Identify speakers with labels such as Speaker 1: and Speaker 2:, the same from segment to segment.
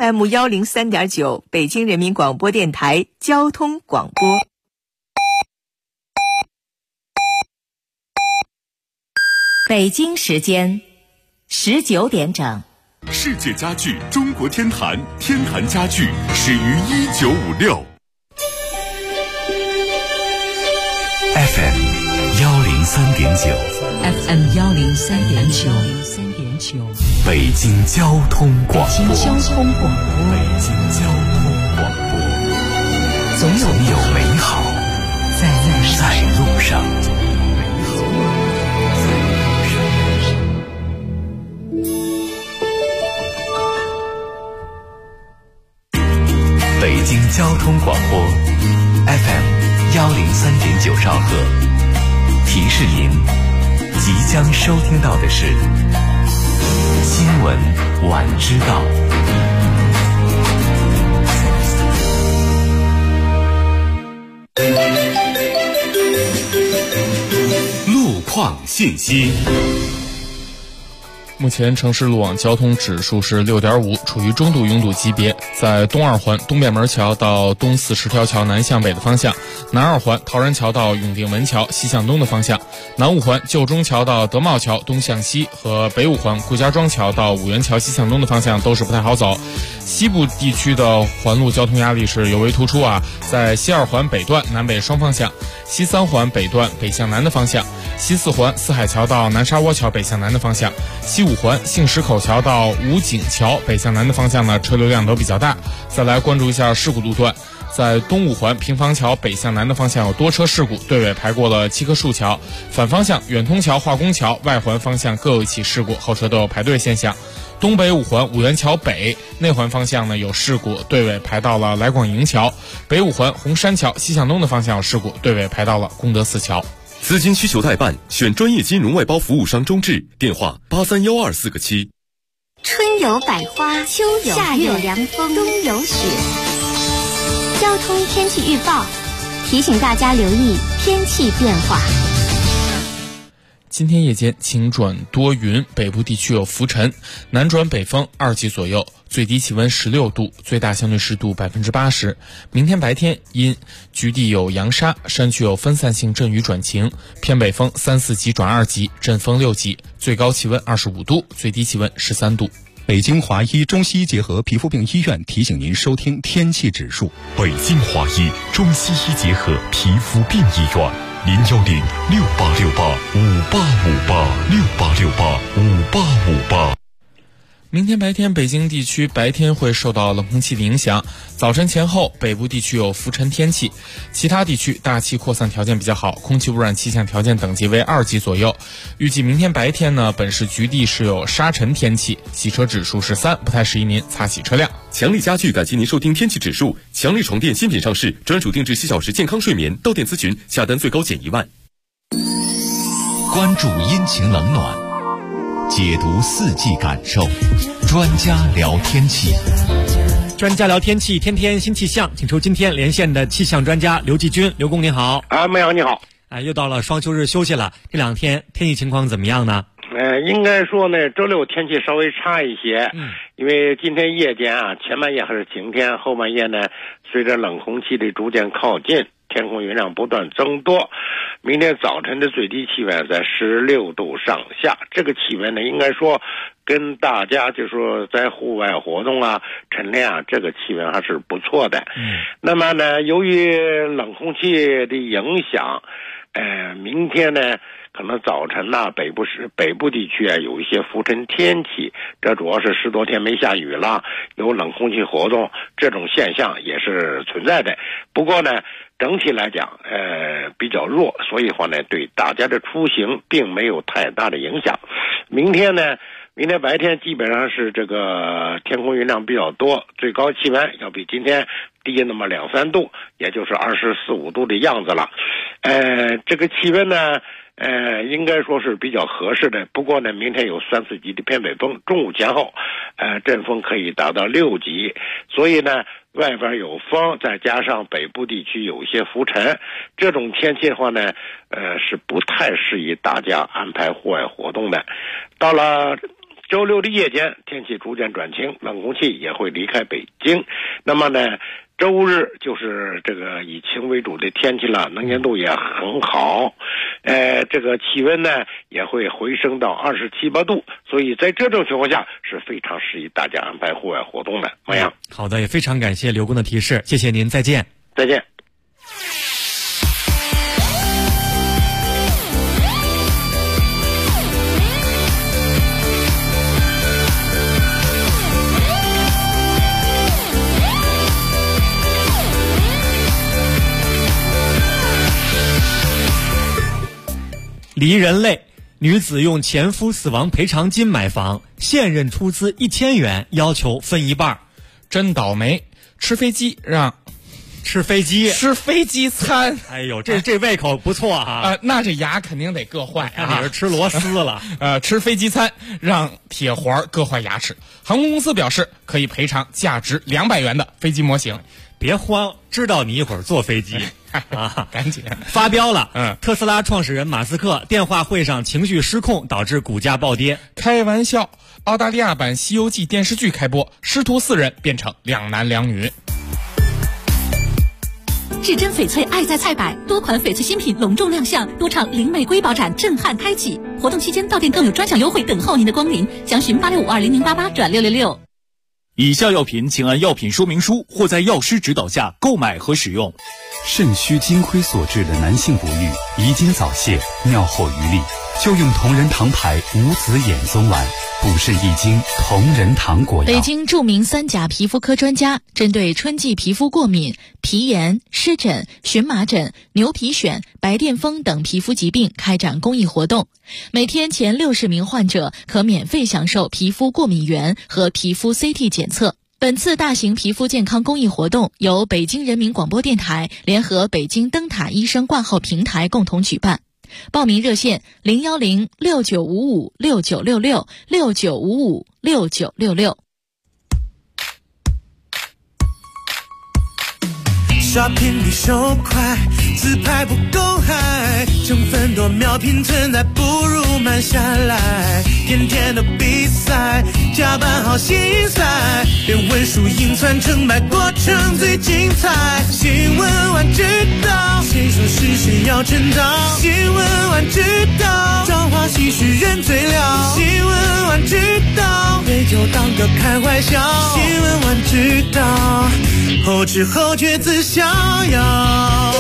Speaker 1: FM103.9，北京人民广播电台交通广播。北京时间19点整。
Speaker 2: 世界家具中国天坛，天坛家具始于1956。FM 103.9
Speaker 1: FM 103.9，
Speaker 2: 北京交通广播。
Speaker 1: 北京交通
Speaker 2: 广播，总有美好在路上。北京交通广播 FM 103.9兆赫，提示您即将收听到的是新闻晚知道。路况信息。
Speaker 3: 目前城市路网交通指数是 6.5， 处于中度拥堵级别。在东二环东便门桥到东四十条桥南向北的方向，南二环陶然桥到永定门桥西向东的方向，南五环旧中桥到德茂桥东向西和北五环顾家庄桥到五元桥西向东的方向都是不太好走。西部地区的环路交通压力是尤为突出啊，在西二环北段南北双方向，西三环北段北向南的方向，西四环四海桥到南沙窝桥北向南的方向，西五环杏石口桥到武警桥北向南的方向呢，车流量都比较大。再来关注一下事故路段，在东五环平房桥北向南的方向有多车事故，队尾排过了7棵树桥，反方向远通桥化工桥外环方向各有一起事故，后车都有排队现象。东北五环五元桥北内环方向呢有事故，队尾排到了来广营桥，北五环红山桥西向东的方向有事故，队尾排到了功德寺桥。
Speaker 2: 资金需求代办，选专业金融外包服务商中智，电话831247个7。
Speaker 4: 春有百花，秋有夏有凉风，冬有雪。交通天气预报提醒大家留意天气变化。
Speaker 3: 今天夜间晴转多云，北部地区有浮尘，南转北风2级左右，最低气温16度，最大相对湿度80%。明天白天阴，局地有扬沙，山区有分散性阵雨转晴，偏北风3、4级转2级，阵风6级，最高气温25度，最低气温13度。
Speaker 5: 北京华医中西医结合皮肤病医院提醒您收听天气指数。
Speaker 2: 北京华医中西医结合皮肤病医院，0106868585858，686858。
Speaker 3: 明天白天，北京地区白天会受到冷空气的影响，早晨前后北部地区有浮尘天气，其他地区大气扩散条件比较好，空气污染气象条件等级为2级左右。预计明天白天呢，本市局地是有沙尘天气，洗车指数是3，不太适宜您擦洗车辆。
Speaker 2: 强力家具感谢您收听天气指数，强力床垫新品上市，专属定制7小时健康睡眠，到店咨询下单最高减1万。
Speaker 5: 关注阴晴冷暖，解读4季感受，专家聊天气。
Speaker 6: 专家聊天气，天天新气象，请出今天连线的气象专家刘继军。刘工您好。
Speaker 7: 梅阳你好。
Speaker 6: 又到了双休日休息了，这2天天气情况怎么样呢？
Speaker 7: 应该说呢，周六天气稍微差一些，因为今天夜间啊，前半夜还是晴天，后半夜呢，随着冷空气的逐渐靠近，天空云量不断增多，明天早晨的最低气温在16度上下，这个气温呢，应该说跟大家就说在户外活动啊、晨练啊，这个气温还是不错的。那么呢，由于冷空气的影响，明天呢，可能早晨呢，北部地区啊有一些浮尘天气，这主要是10多天没下雨了，有冷空气活动，这种现象也是存在的。不过呢，整体来讲，比较弱，所以话呢，对大家的出行并没有太大的影响。明天白天基本上是这个天空云量比较多，最高气温要比今天低那么2、3度，也就是24、25度的样子了。这个气温呢，应该说是比较合适的。不过呢，明天有3、4级的偏北风，中午前后，阵风可以达到6级。所以呢，外边有风，再加上北部地区有一些浮尘，这种天气的话呢，是不太适宜大家安排户外活动的。到了周六的夜间天气逐渐转晴，冷空气也会离开北京。那么呢，周日就是这个以晴为主的天气了，能见度也很好，这个气温呢也会回升到27、8度，所以在这种情况下是非常适宜大家安排户外活动的。王阳，
Speaker 6: 好的，也非常感谢刘工的提示，谢谢您，再见。
Speaker 7: 再见。
Speaker 6: 离人泪，女子用前夫死亡赔偿金买房，现任出资1000元，要求分一半。
Speaker 3: 真倒霉，吃飞机
Speaker 6: 吃飞机餐。哎呦，这胃口不错啊！
Speaker 3: 那这牙肯定得硌坏啊！
Speaker 6: 你是吃螺丝了？
Speaker 3: 吃飞机餐让铁环硌坏牙齿。航空公司表示可以赔偿价值200元的飞机模型。
Speaker 6: 别慌，知道你一会儿坐飞机
Speaker 3: 啊，赶紧
Speaker 6: 发飙了。特斯拉创始人马斯克电话会上情绪失控，导致股价暴跌。
Speaker 3: 开玩笑，澳大利亚版《西游记》电视剧开播，师徒4人变成2男2女。
Speaker 8: 至臻翡翠爱在菜百，多款翡翠新品隆重亮相，多场零玫瑰包展震撼开启。活动期间到店更有专享优惠等候您的光临，详询86520088转666。
Speaker 9: 以下药品请按药品说明书或在药师指导下购买和使用。
Speaker 10: 肾虚金亏所致的男性不育、遗精早泄、尿后余力，就用同仁堂牌无籽眼松丸，补肾益精同仁堂果药。
Speaker 11: 北京著名3甲皮肤科专家针对春季皮肤过敏、皮炎、湿疹、荨麻疹、牛皮癣、白癜风等皮肤疾病开展公益活动，每天前60名患者可免费享受皮肤过敏原和皮肤 CT 检测。本次大型皮肤健康公益活动由北京人民广播电台联合北京灯塔医生挂号平台共同举办。报名热线01069556966 69556966。
Speaker 12: 刷屏比手快，自拍不够嗨，成分多秒拼存在，不如慢下来。天天的比赛，加班好心塞，连文书赢传成败，过程最精彩。新闻晚知道，谁说是谁要成长？新闻晚知道，朝花夕拾人最了。新闻晚知道，对就当个开玩笑。新闻晚知道，后知后觉自逍遥。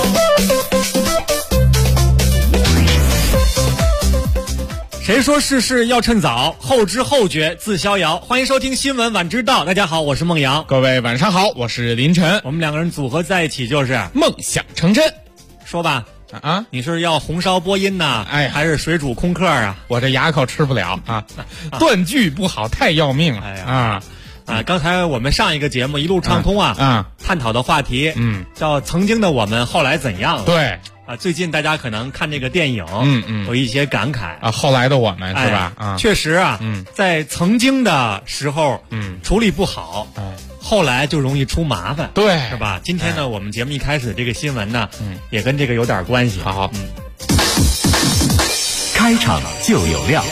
Speaker 6: 谁说事事要趁早，后知后觉自逍遥。欢迎收听新闻晚知道，大家好，我是孟阳。
Speaker 3: 各位晚上好，我是林晨。
Speaker 6: 我们2个人组合在一起就是
Speaker 3: 梦想成真。
Speaker 6: 说吧，你是要红烧播音呢，还是水煮空客啊？
Speaker 3: 我这牙口吃不了啊，断句不好太要命了。
Speaker 6: 刚才我们上一个节目一路畅通探讨的话题叫曾经的我们后来怎样了。
Speaker 3: 对
Speaker 6: 最近大家可能看这个电影有一些感慨
Speaker 3: 后来的我们是吧？
Speaker 6: 确实在曾经的时候处理不好后来就容易出麻烦，
Speaker 3: 对，
Speaker 6: 是吧？今天呢我们节目一开始这个新闻呢也跟这个有点关系。
Speaker 3: 好，
Speaker 2: 开场就有料。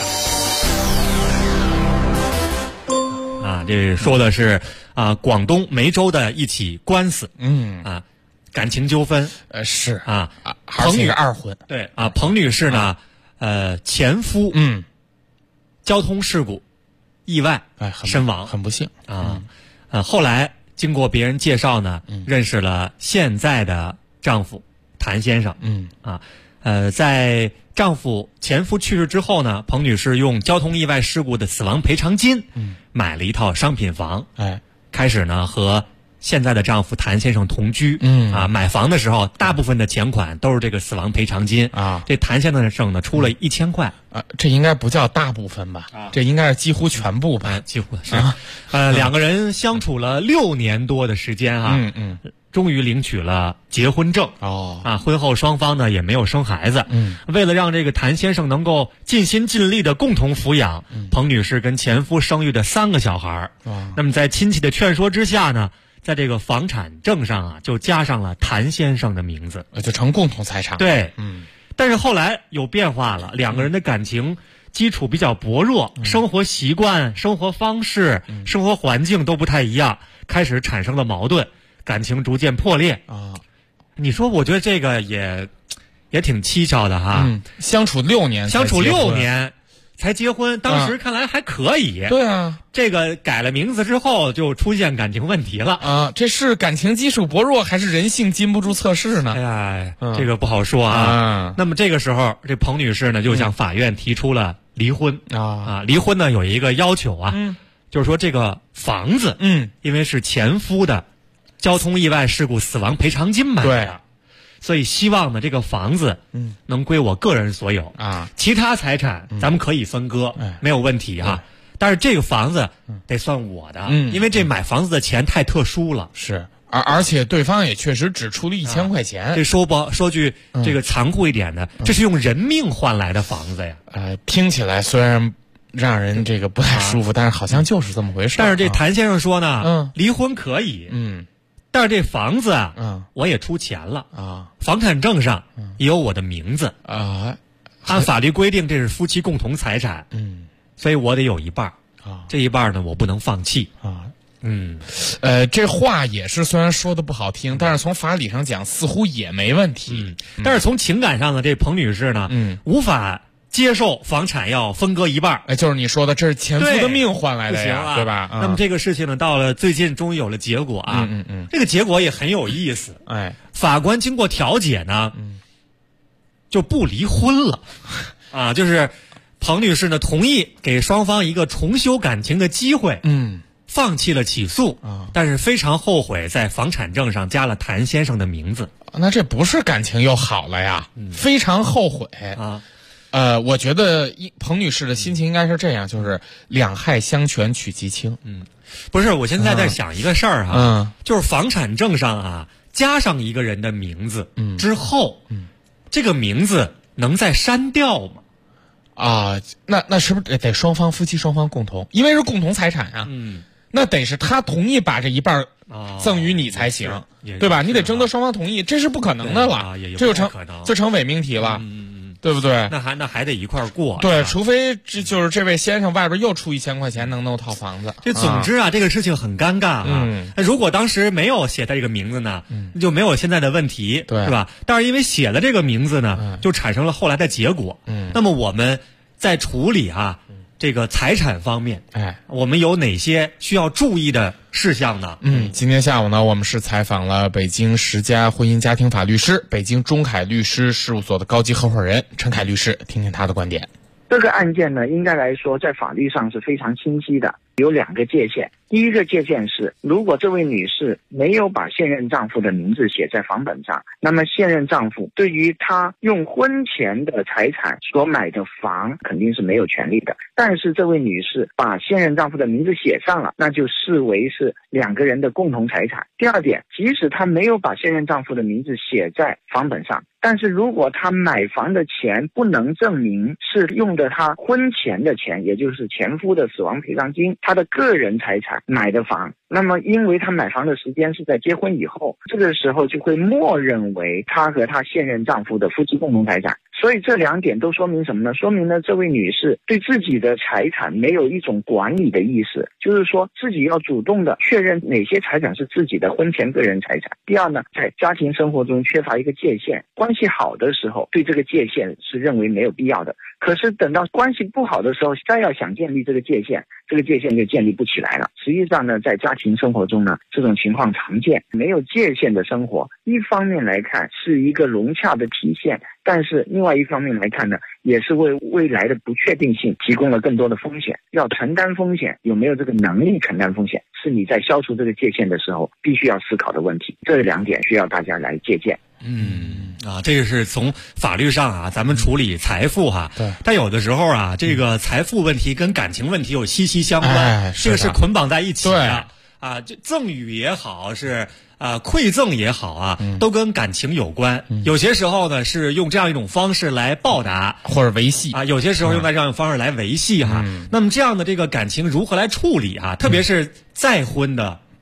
Speaker 6: 这说的是广东梅州的一起官司，感情纠纷，
Speaker 3: 是
Speaker 6: 彭女
Speaker 3: 二婚，
Speaker 6: 对彭女士呢，前夫交通事故意外身亡，
Speaker 3: 很不幸
Speaker 6: 后来经过别人介绍呢，认识了现在的丈夫谭先生，在前夫去世之后呢，彭女士用交通意外事故的死亡赔偿金买了一套商品房，开始呢和现在的丈夫谭先生同居，买房的时候大部分的钱款都是这个死亡赔偿金这谭先生呢出了1000块
Speaker 3: 这应该不叫大部分吧？这应该是几乎全部吧？
Speaker 6: 几乎是2个人相处了6年多的时间终于领取了结婚证婚后双方呢也没有生孩子为了让这个谭先生能够尽心尽力的共同抚养彭女士跟前夫生育的3个小孩那么在亲戚的劝说之下呢，在这个房产证上就加上了谭先生的名字，
Speaker 3: 就成共同财产了。
Speaker 6: 对但是后来有变化了，2个人的感情基础比较薄弱，生活习惯、生活方式、生活环境都不太一样，开始产生了矛盾，感情逐渐破裂啊。你说，我觉得这个也挺蹊跷的哈。
Speaker 3: 相处6年
Speaker 6: 才结婚，当时看来还可以。
Speaker 3: 对啊，
Speaker 6: 这个改了名字之后就出现感情问题了
Speaker 3: 啊！这是感情基础薄弱，还是人性经不住测试呢？
Speaker 6: 哎呀，这个不好说啊。那么这个时候，这彭女士呢就向法院提出了离婚离婚呢有一个要求啊，就是说这个房子，因为是前夫的交通意外事故死亡赔偿金买的。
Speaker 3: 对。
Speaker 6: 所以希望呢，这个房子能归我个人所有啊，其他财产咱们可以分割，没有问题哈。但是这个房子得算我的，因为这买房子的钱太特殊了。
Speaker 3: 是，而且对方也确实只出了1000块钱。
Speaker 6: 这说句这个残酷一点的，这是用人命换来的房子呀。
Speaker 3: 听起来虽然让人这个不太舒服，但是好像就是这么回事。
Speaker 6: 但是这谭先生说呢，离婚可以，但是这房子我也出钱了房产证上也有我的名字按法律规定这是夫妻共同财产所以我得有一半这一半呢我不能放弃
Speaker 3: 这话也是虽然说的不好听，但是从法理上讲似乎也没问题。
Speaker 6: 但是从情感上呢，这彭女士呢无法接受房产要分割一半，
Speaker 3: 就是你说的，这是前夫的命换来的呀，对吧？
Speaker 6: 那么这个事情呢，到了最近终于有了结果啊。这个结果也很有意思。法官经过调解呢，就不离婚了啊，就是彭女士呢同意给双方一个重修感情的机会，放弃了起诉但是非常后悔在房产证上加了谭先生的名字。
Speaker 3: 那这不是感情又好了呀？非常后悔啊。我觉得彭女士的心情应该是这样，就是两害相权取其轻。
Speaker 6: 不是，我现在在想一个事儿哈，就是房产证上啊加上一个人的名字之后，这个名字能再删掉吗？
Speaker 3: 那是不是得夫妻双方共同？因为是共同财产啊。那得是他同意把这一半赠与你才行，对吧？你得征得双方同意，这是不可能的了，这就成伪命题了。对不对？
Speaker 6: 那还得一块儿过。
Speaker 3: 对，除非就是这位先生外边又出1000块钱能弄套房子。
Speaker 6: 总之这个事情很尴尬那如果当时没有写他这个名字呢，就没有现在的问题，
Speaker 3: 对，
Speaker 6: 是吧？但是因为写了这个名字呢，就产生了后来的结果。那么我们在处理这个财产方面，我们有哪些需要注意的事项呢？
Speaker 3: 今天下午呢，我们是采访了北京10家婚姻家庭法律师、北京中凯律师事务所的高级合伙人陈凯律师，听听他的观点。
Speaker 13: 这个案件呢，应该来说在法律上是非常清晰的，有2个界限。第一个界限是，如果这位女士没有把现任丈夫的名字写在房本上，那么现任丈夫对于她用婚前的财产所买的房肯定是没有权利的。但是这位女士把现任丈夫的名字写上了，那就视为是2个人的共同财产。第二点，即使她没有把现任丈夫的名字写在房本上，但是如果她买房的钱不能证明是用的她婚前的钱，也就是前夫的死亡赔偿金，她的个人财产买的房，那么因为她买房的时间是在结婚以后，这个时候就会默认为她和她现任丈夫的夫妻共同财产。所以这2点都说明什么呢？说明呢这位女士对自己的财产没有一种管理的意识，就是说自己要主动的确认哪些财产是自己的婚前个人财产。第二呢，在家庭生活中缺乏一个界限，关系好的时候对这个界限是认为没有必要的，可是等到关系不好的时候，再要想建立这个界限，这个界限就建立不起来了。实际上呢，在家庭生活中呢，这种情况常见。没有界限的生活，一方面来看是一个融洽的体现，但是另外一方面来看呢，也是为未来的不确定性提供了更多的风险。要承担风险，有没有这个能力承担风险，是你在消除这个界限的时候必须要思考的问题。这2点需要大家来借鉴。
Speaker 6: 这个是从法律上咱们处理财富
Speaker 3: 对，
Speaker 6: 但有的时候这个财富问题跟感情问题有息息相关，这个是捆绑在一起的这赠与也好，是馈赠也好都跟感情有关。有些时候呢是用这样一种方式来报答
Speaker 3: 或者维系
Speaker 6: 有些时候用在这样一种方式来维系那么这样的这个感情如何来处理特别是再婚的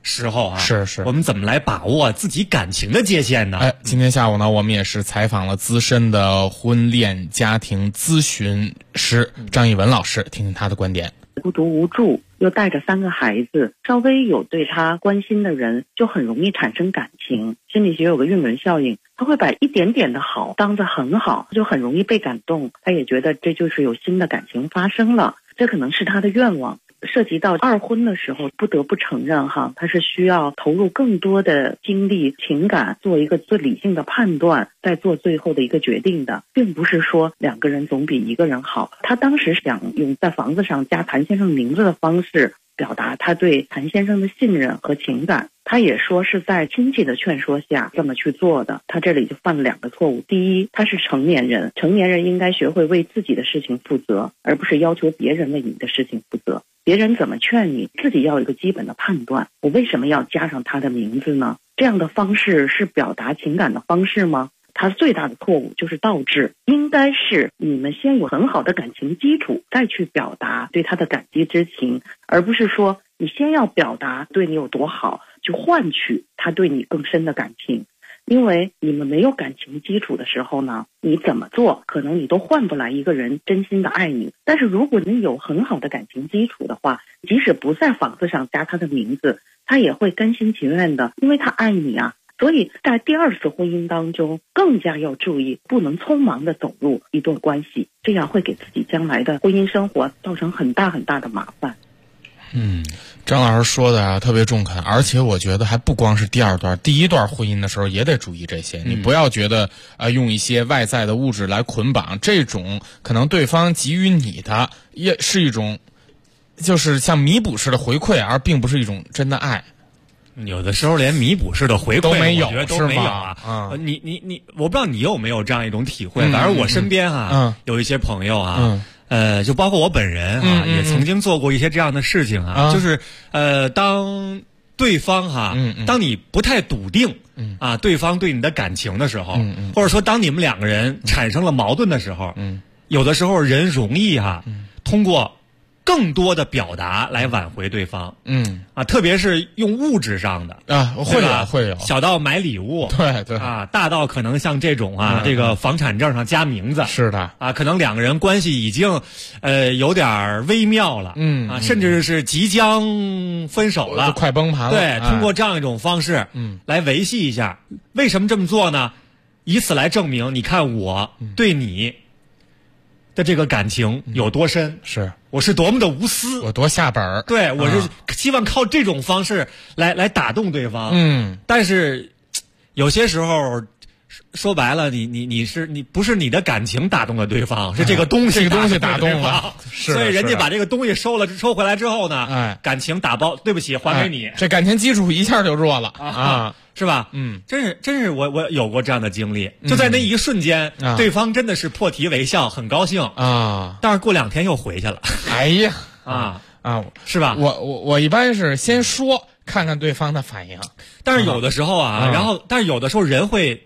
Speaker 6: 时候啊，
Speaker 3: 是
Speaker 6: 我们怎么来把握自己感情的界限呢？
Speaker 3: 今天下午呢，我们也是采访了资深的婚恋家庭咨询师张艺文老师，听听他的观点。
Speaker 14: 孤独无助，又带着3个孩子，稍微有对他关心的人，就很容易产生感情。心理学有个晕轮效应，他会把一点点的好当得很好，就很容易被感动。他也觉得这就是有新的感情发生了，这可能是他的愿望。涉及到2婚的时候，不得不承认哈，他是需要投入更多的精力、情感，做一个最理性的判断，再做最后的一个决定的，并不是说2个人总比1个人好。他当时想用在房子上加谭先生名字的方式表达他对谭先生的信任和情感。他也说是在亲戚的劝说下这么去做的。他这里就犯了2个错误。第一，他是成年人，成年人应该学会为自己的事情负责，而不是要求别人为你的事情负责。别人怎么劝你，自己要有一个基本的判断。我为什么要加上他的名字呢？这样的方式是表达情感的方式吗？他最大的错误就是倒置，应该是你们先有很好的感情基础，再去表达对他的感激之情，而不是说你先要表达对你有多好，去换取他对你更深的感情。因为你们没有感情基础的时候呢，你怎么做可能你都换不来一个人真心的爱你。但是如果你有很好的感情基础的话，即使不在房子上加他的名字，他也会甘心情愿的，因为他爱你啊。所以在第2次婚姻当中，更加要注意，不能匆忙的走入一段关系，这样会给自己将来的婚姻生活造成很大很大的麻烦。
Speaker 3: 张老师说的啊特别中肯，而且我觉得还不光是第2段，第1段婚姻的时候也得注意这些。你不要觉得用一些外在的物质来捆绑，这种可能对方给予你的也是一种就是像弥补式的回馈，而并不是一种真的爱。
Speaker 6: 有的时候连弥补式的回馈
Speaker 3: 都没有，
Speaker 6: 我觉得都没有啊。你，我不知道你有没有这样一种体会。反正我身边有一些朋友就包括我本人也曾经做过一些这样的事情就是当对方当你不太笃定对方对你的感情的时候，或者说当你们2个人产生了矛盾的时候，有的时候人容易通过更多的表达来挽回对方，特别是用物质上的
Speaker 3: 会有
Speaker 6: 小到买礼物，
Speaker 3: 对
Speaker 6: 大到可能像这种这个房产证上加名字，
Speaker 3: 是的
Speaker 6: 可能2个人关系已经有点微妙了，甚至是即将分手了，
Speaker 3: 快崩盘了。
Speaker 6: 对，通过这样一种方式来维系一下。为什么这么做呢？以此来证明，你看我对你的这个感情有多深，我是多么的无私，
Speaker 3: 我多下本。
Speaker 6: 对，我是希望靠这种方式来打动对方。但是有些时候说白了，你不是你的感情打动了对方，是这个东西打动了，所以人家把这个东西收回来之后呢，感情打包，对不起，还给你，
Speaker 3: 这感情基础一下就弱了
Speaker 6: 是吧？真是我有过这样的经历，就在那一瞬间，对方真的是破涕为笑，很高兴但是过2天又回去了。
Speaker 3: 哎呀
Speaker 6: 是吧？
Speaker 3: 我一般是先说，看看对方的反应。
Speaker 6: 但是有的时候但是有的时候人会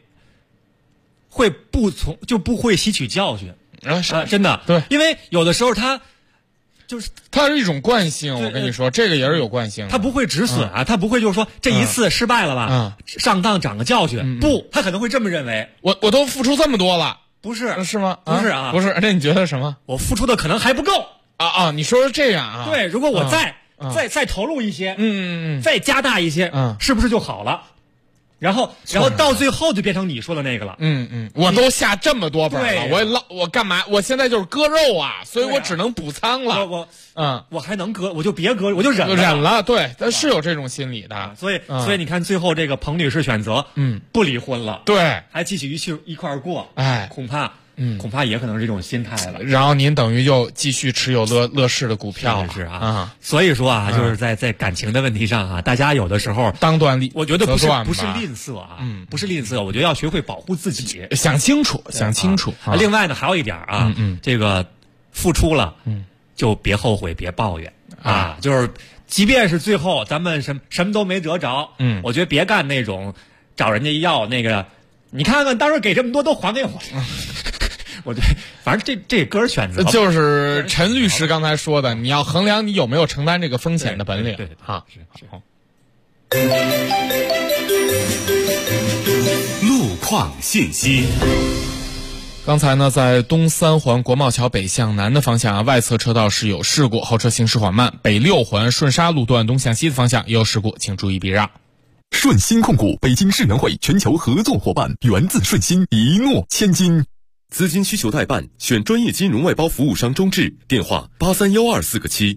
Speaker 6: 不会吸取教训真的。
Speaker 3: 对，
Speaker 6: 因为有的时候它
Speaker 3: 是一种惯性。我跟你说，这个也是有惯性的。
Speaker 6: 他不会止损他不会就是说这一次失败了吧，上当长个教训。不，他可能会这么认为，
Speaker 3: 我都付出这么多了，
Speaker 6: 不是
Speaker 3: 是吗？
Speaker 6: 不是
Speaker 3: 不是。那你觉得什么？
Speaker 6: 我付出的可能还不够
Speaker 3: 你说是这样
Speaker 6: 对，如果我再投入一些，再加大一些，是不是就好了？然后到最后就变成你说的那个了。
Speaker 3: 我都下这么多本了，我干嘛？我现在就是割肉所以我只能补仓了。
Speaker 6: 我还能割，我就别割，我就忍
Speaker 3: 了。对，是有这种心理的。
Speaker 6: 所以你看，最后这个彭女士选择不离婚了，
Speaker 3: 对，
Speaker 6: 还继续一块儿过。恐怕也可能是这种心态了。
Speaker 3: 然后您等于又继续持有乐视的股票
Speaker 6: 是所以说就是在感情的问题上大家有的时候
Speaker 3: 当断理，
Speaker 6: 我觉得不是吝啬不是吝啬，我觉得要学会保护自己，
Speaker 3: 想清楚。
Speaker 6: 另外呢，还有一点这个付出了就别后悔，别抱怨就是即便是最后咱们什么都没得着，我觉得别干那种找人家要那个，你看看当时给这么多都还给我。我觉得反正这个人选择
Speaker 3: 就是陈律师刚才说的，你要衡量你有没有承担这个风险的本领。
Speaker 6: 对
Speaker 3: 好。
Speaker 2: 路况信息。
Speaker 3: 刚才呢，在东三环国贸桥北向南的方向外侧车道是有事故，后车行驶缓慢。北六环顺沙路段东向西的方向也有事故，请注意避让。
Speaker 15: 顺心控股，北京世园会全球合作伙伴，源自顺心，一诺千金。
Speaker 16: 资金需求代办，选专业金融外包服务商中智，电话831247个7。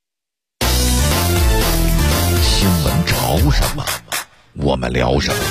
Speaker 5: 新闻潮什么，我们聊什么。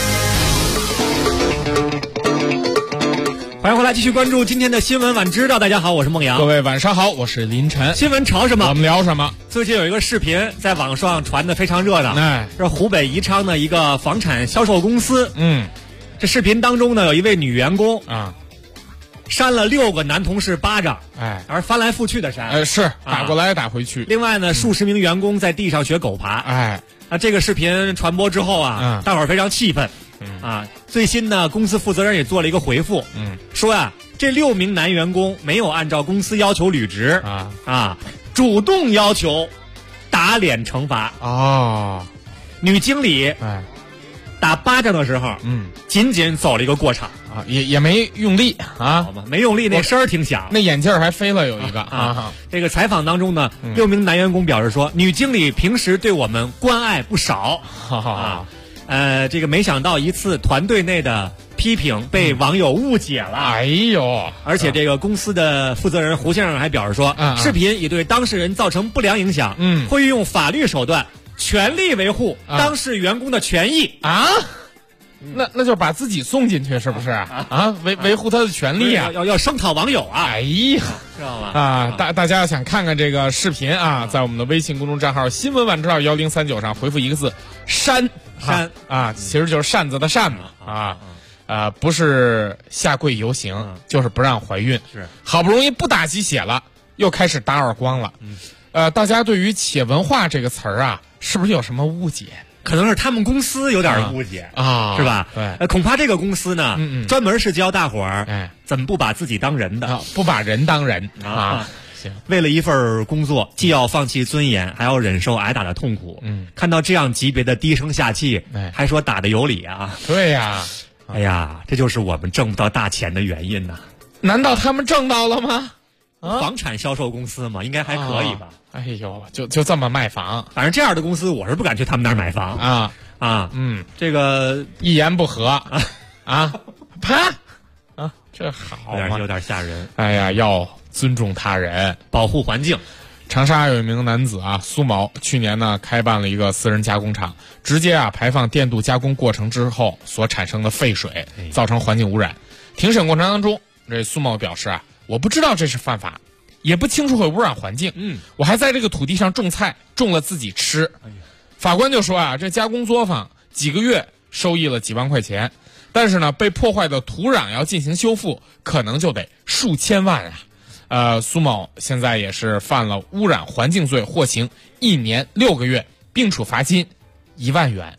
Speaker 6: 欢迎回来，继续关注今天的新闻晚知道。大家好，我是孟阳。
Speaker 3: 各位晚上好，我是林晨。
Speaker 6: 新闻潮什么？
Speaker 3: 我们聊什么？
Speaker 6: 最近有一个视频在网上传得非常热闹，是湖北宜昌的一个房产销售公司。这视频当中呢，有一位女员工扇了6个男同事巴掌，而翻来覆去的扇，
Speaker 3: 是打过来打回去。
Speaker 6: 另外呢，数十名员工在地上学狗爬，那这个视频传播之后啊，大伙儿非常气愤。最新呢，公司负责人也做了一个回复，说呀，这6名男员工没有按照公司要求履职，主动要求打脸惩罚。女经理打巴掌的时候，仅仅走了一个过场
Speaker 3: 也没用力啊，
Speaker 6: 没用力，那声儿挺响，
Speaker 3: 那眼镜还飞了有一个
Speaker 6: 这个采访当中呢，6名男员工表示说，女经理平时对我们关爱不少这个没想到一次团队内的批评被网友误解了。
Speaker 3: 哎呦！
Speaker 6: 而且这个公司的负责人胡先生还表示说，视频已对当事人造成不良影响，会运用法律手段全力维护当事员工的权益
Speaker 3: 那就是把自己送进去是不是维护他的权利
Speaker 6: 要声讨网友
Speaker 3: 哎呀，
Speaker 6: 知道吗？
Speaker 3: 大家想看看这个视频在我们的微信公众账号新闻晚知道1039上回复一个字扇其实就是扇子的扇嘛不是下跪游行就是不让怀孕，
Speaker 6: 是
Speaker 3: 好不容易不打鸡血了又开始打耳光了。大家对于企业文化这个词儿是不是有什么误解？
Speaker 6: 可能是他们公司有点误解是吧？
Speaker 3: 对，
Speaker 6: 恐怕这个公司呢，专门是教大伙儿怎么不把自己当人的，
Speaker 3: 不把人当人
Speaker 6: 行，为了一份工作，既要放弃尊严，还要忍受挨打的痛苦。看到这样级别的低声下气，还说打得有理啊？
Speaker 3: 对呀，
Speaker 6: 哎呀，这就是我们挣不到大钱的原因呐。
Speaker 3: 难道他们挣到了吗？
Speaker 6: 房产销售公司嘛，应该还可以吧？
Speaker 3: 哎呦，就这么卖房，
Speaker 6: 反正这样的公司我是不敢去他们那儿买房这个
Speaker 3: 一言不合啪这好吗？
Speaker 6: 有点吓人。
Speaker 3: 哎呀，要尊重他人，
Speaker 6: 保护环境。
Speaker 3: 长沙有一名男子苏某，去年呢开办了一个私人加工厂，直接排放电镀加工过程之后所产生的废水，造成环境污染。庭审过程当中，这苏某表示我不知道这是犯法，也不清楚会污染环境，我还在这个土地上种菜，种了自己吃。法官就说这加工作坊几个月收益了几万块钱，但是呢被破坏的土壤要进行修复，可能就得数千万苏某现在也是犯了污染环境罪，获刑1年6个月，并处罚金1万元。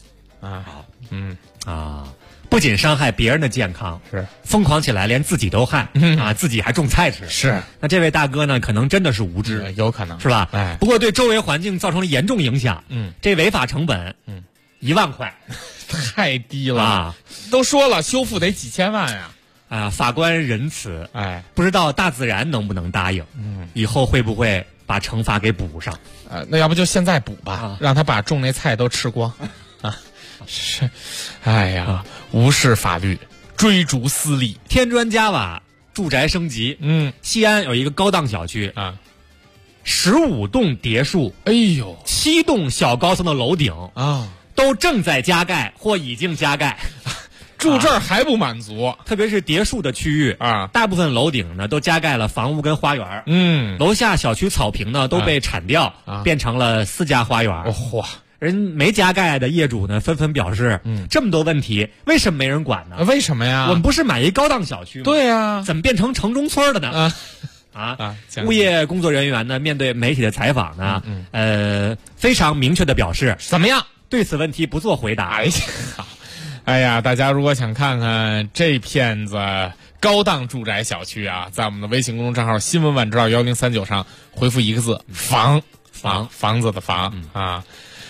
Speaker 6: 不仅伤害别人的健康，
Speaker 3: 是
Speaker 6: 疯狂起来连自己都害自己还种菜吃。
Speaker 3: 是，
Speaker 6: 那这位大哥呢，可能真的是无知，
Speaker 3: 有可能
Speaker 6: 是吧？不过对周围环境造成了严重影响。这违法成本1万块，
Speaker 3: 太低了都说了修复得几千万
Speaker 6: 法官仁慈，不知道大自然能不能答应？以后会不会把惩罚给补上？
Speaker 3: 那要不就现在补吧，让他把种那菜都吃光是，哎呀，无视法律，追逐私利。
Speaker 6: 添砖加瓦，住宅升级。西安有一个高档小区15栋别墅，
Speaker 3: 哎呦
Speaker 6: ，7栋小高层的楼顶都正在加盖或已经加盖。
Speaker 3: 住这儿还不满足，
Speaker 6: 特别是别墅的区域大部分楼顶呢都加盖了房屋跟花园。楼下小区草坪呢都被铲掉，变成了私家花园。人没加盖的业主呢纷纷表示，这么多问题为什么没人管呢？
Speaker 3: 为什么呀？
Speaker 6: 我们不是买一高档小区吗？
Speaker 3: 对呀，
Speaker 6: 怎么变成城中村的呢？物业工作人员呢面对媒体的采访呢，非常明确的表示
Speaker 3: 怎么样？
Speaker 6: 对此问题不做回答。
Speaker 3: 哎呀，大家如果想看看这片子高档住宅小区在我们的微信公众账号新闻晚知道1039上回复一个字房子的房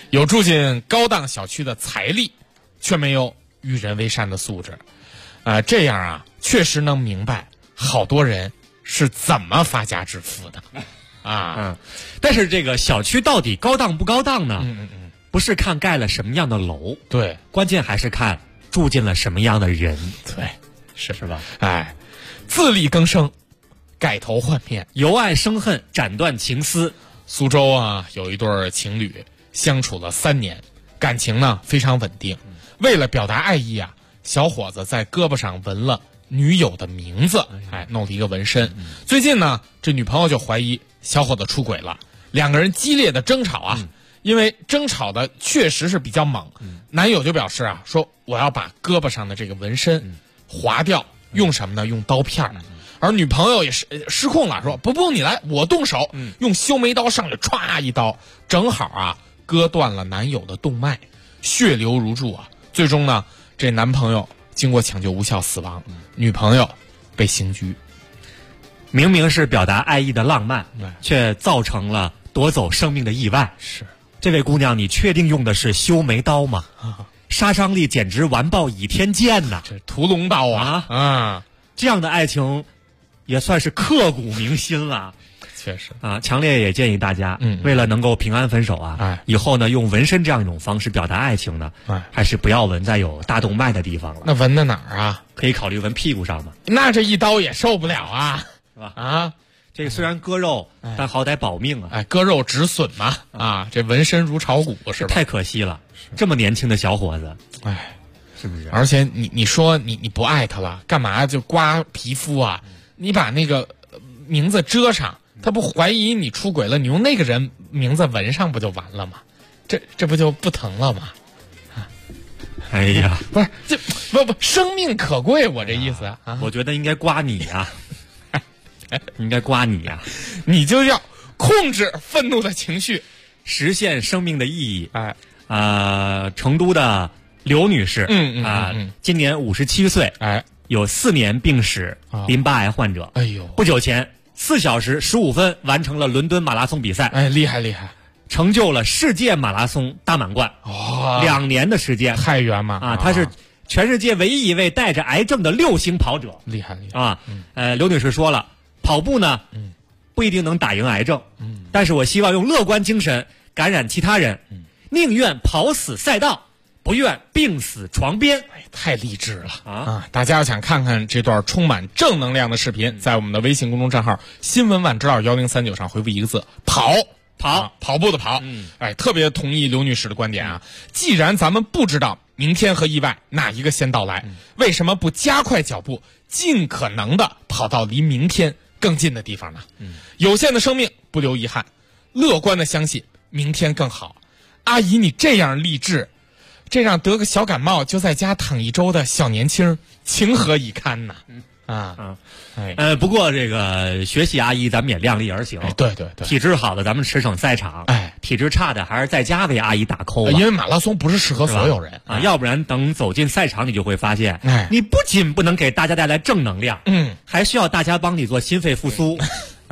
Speaker 3: 有住进高档小区的财力，却没有与人为善的素质。这样啊，确实能明白好多人是怎么发家致富的啊。
Speaker 6: 但是这个小区到底高档不高档呢？不是看盖了什么样的楼，
Speaker 3: 对，
Speaker 6: 关键还是看住进了什么样的人，
Speaker 3: 对，是
Speaker 6: 吧？
Speaker 3: 哎，自力更生，改头换面，
Speaker 6: 由爱生恨，斩断情丝。
Speaker 3: 苏州啊，有一对情侣相处了3年，感情呢非常稳定。为了表达爱意啊，小伙子在胳膊上纹了女友的名字，弄了一个纹身。最近呢，这女朋友就怀疑小伙子出轨了，两个人激烈的争吵啊。因为争吵的确实是比较猛，男友就表示啊，说我要把胳膊上的这个纹身划掉，用什么呢？用刀片。而女朋友也是失控了，说不你来，我动手，用修眉刀上去歘一刀，正好啊割断了男友的动脉，血流如注啊。最终呢，这男朋友经过抢救无效死亡，女朋友被刑拘。
Speaker 6: 明明是表达爱意的浪漫，却造成了夺走生命的意外。
Speaker 3: 是。
Speaker 6: 这位姑娘，你确定用的是修眉刀吗？杀伤力简直完爆倚天剑呐！
Speaker 3: 这屠龙刀啊！
Speaker 6: 这样的爱情也算是刻骨铭心了。
Speaker 3: 确实
Speaker 6: 啊，强烈也建议大家，为了能够平安分手啊，以后呢用纹身这样一种方式表达爱情呢，还是不要纹在有大动脉的地方了。
Speaker 3: 那纹在哪儿啊？
Speaker 6: 可以考虑纹屁股上嘛。
Speaker 3: 那这一刀也受不了啊，
Speaker 6: 是吧？
Speaker 3: 啊。
Speaker 6: 这个虽然割肉，但好歹保命啊！
Speaker 3: 割肉止损嘛，这纹身如炒股是吧？
Speaker 6: 太可惜了，这么年轻的小伙子，是不是？
Speaker 3: 而且你说你不爱他了，干嘛就刮皮肤啊？你把那个名字遮上，他不怀疑你出轨了，你用那个人名字纹上不就完了吗？这不就不疼了吗？
Speaker 6: 哎呀，
Speaker 3: 不是这不生命可贵，我这意思啊，
Speaker 6: 我觉得应该刮你呀。应该刮你呀，
Speaker 3: 你就要控制愤怒的情绪，
Speaker 6: 实现生命的意义。成都的刘女士，今年57岁，有4年病史，淋巴癌患者。
Speaker 3: 哎呦，
Speaker 6: 不久前4小时15分完成了伦敦马拉松比赛，
Speaker 3: 厉害，
Speaker 6: 成就了世界马拉松大满贯。2年的时间，
Speaker 3: 太圆满
Speaker 6: 啊！他是全世界唯一一位带着癌症的6星跑者，
Speaker 3: 厉害
Speaker 6: 啊！刘女士说了。跑步呢，不一定能打赢癌症，但是我希望用乐观精神感染其他人，宁愿跑死赛道，不愿病死床边。
Speaker 3: 太励志了啊！大家要想看看这段充满正能量的视频，在我们的微信公众账号新闻晚知道1039上回复一个字跑步的跑。特别同意刘女士的观点啊！既然咱们不知道明天和意外哪一个先到来，为什么不加快脚步，尽可能的跑到离明天更近的地方呢？有限的生命不留遗憾，乐观的相信明天更好。阿姨，你这样励志，这让得个小感冒就在家躺一周的小年轻情何以堪呢？
Speaker 6: 不过这个学习阿姨咱们也量力而行。
Speaker 3: 对，
Speaker 6: 体质好的咱们驰骋赛场，体质差的还是在家为阿姨打 call 吧。
Speaker 3: 因为马拉松不是适合所有人
Speaker 6: 啊，要不然等走进赛场，你就会发现，你不仅不能给大家带来正能量，还需要大家帮你做心肺复苏。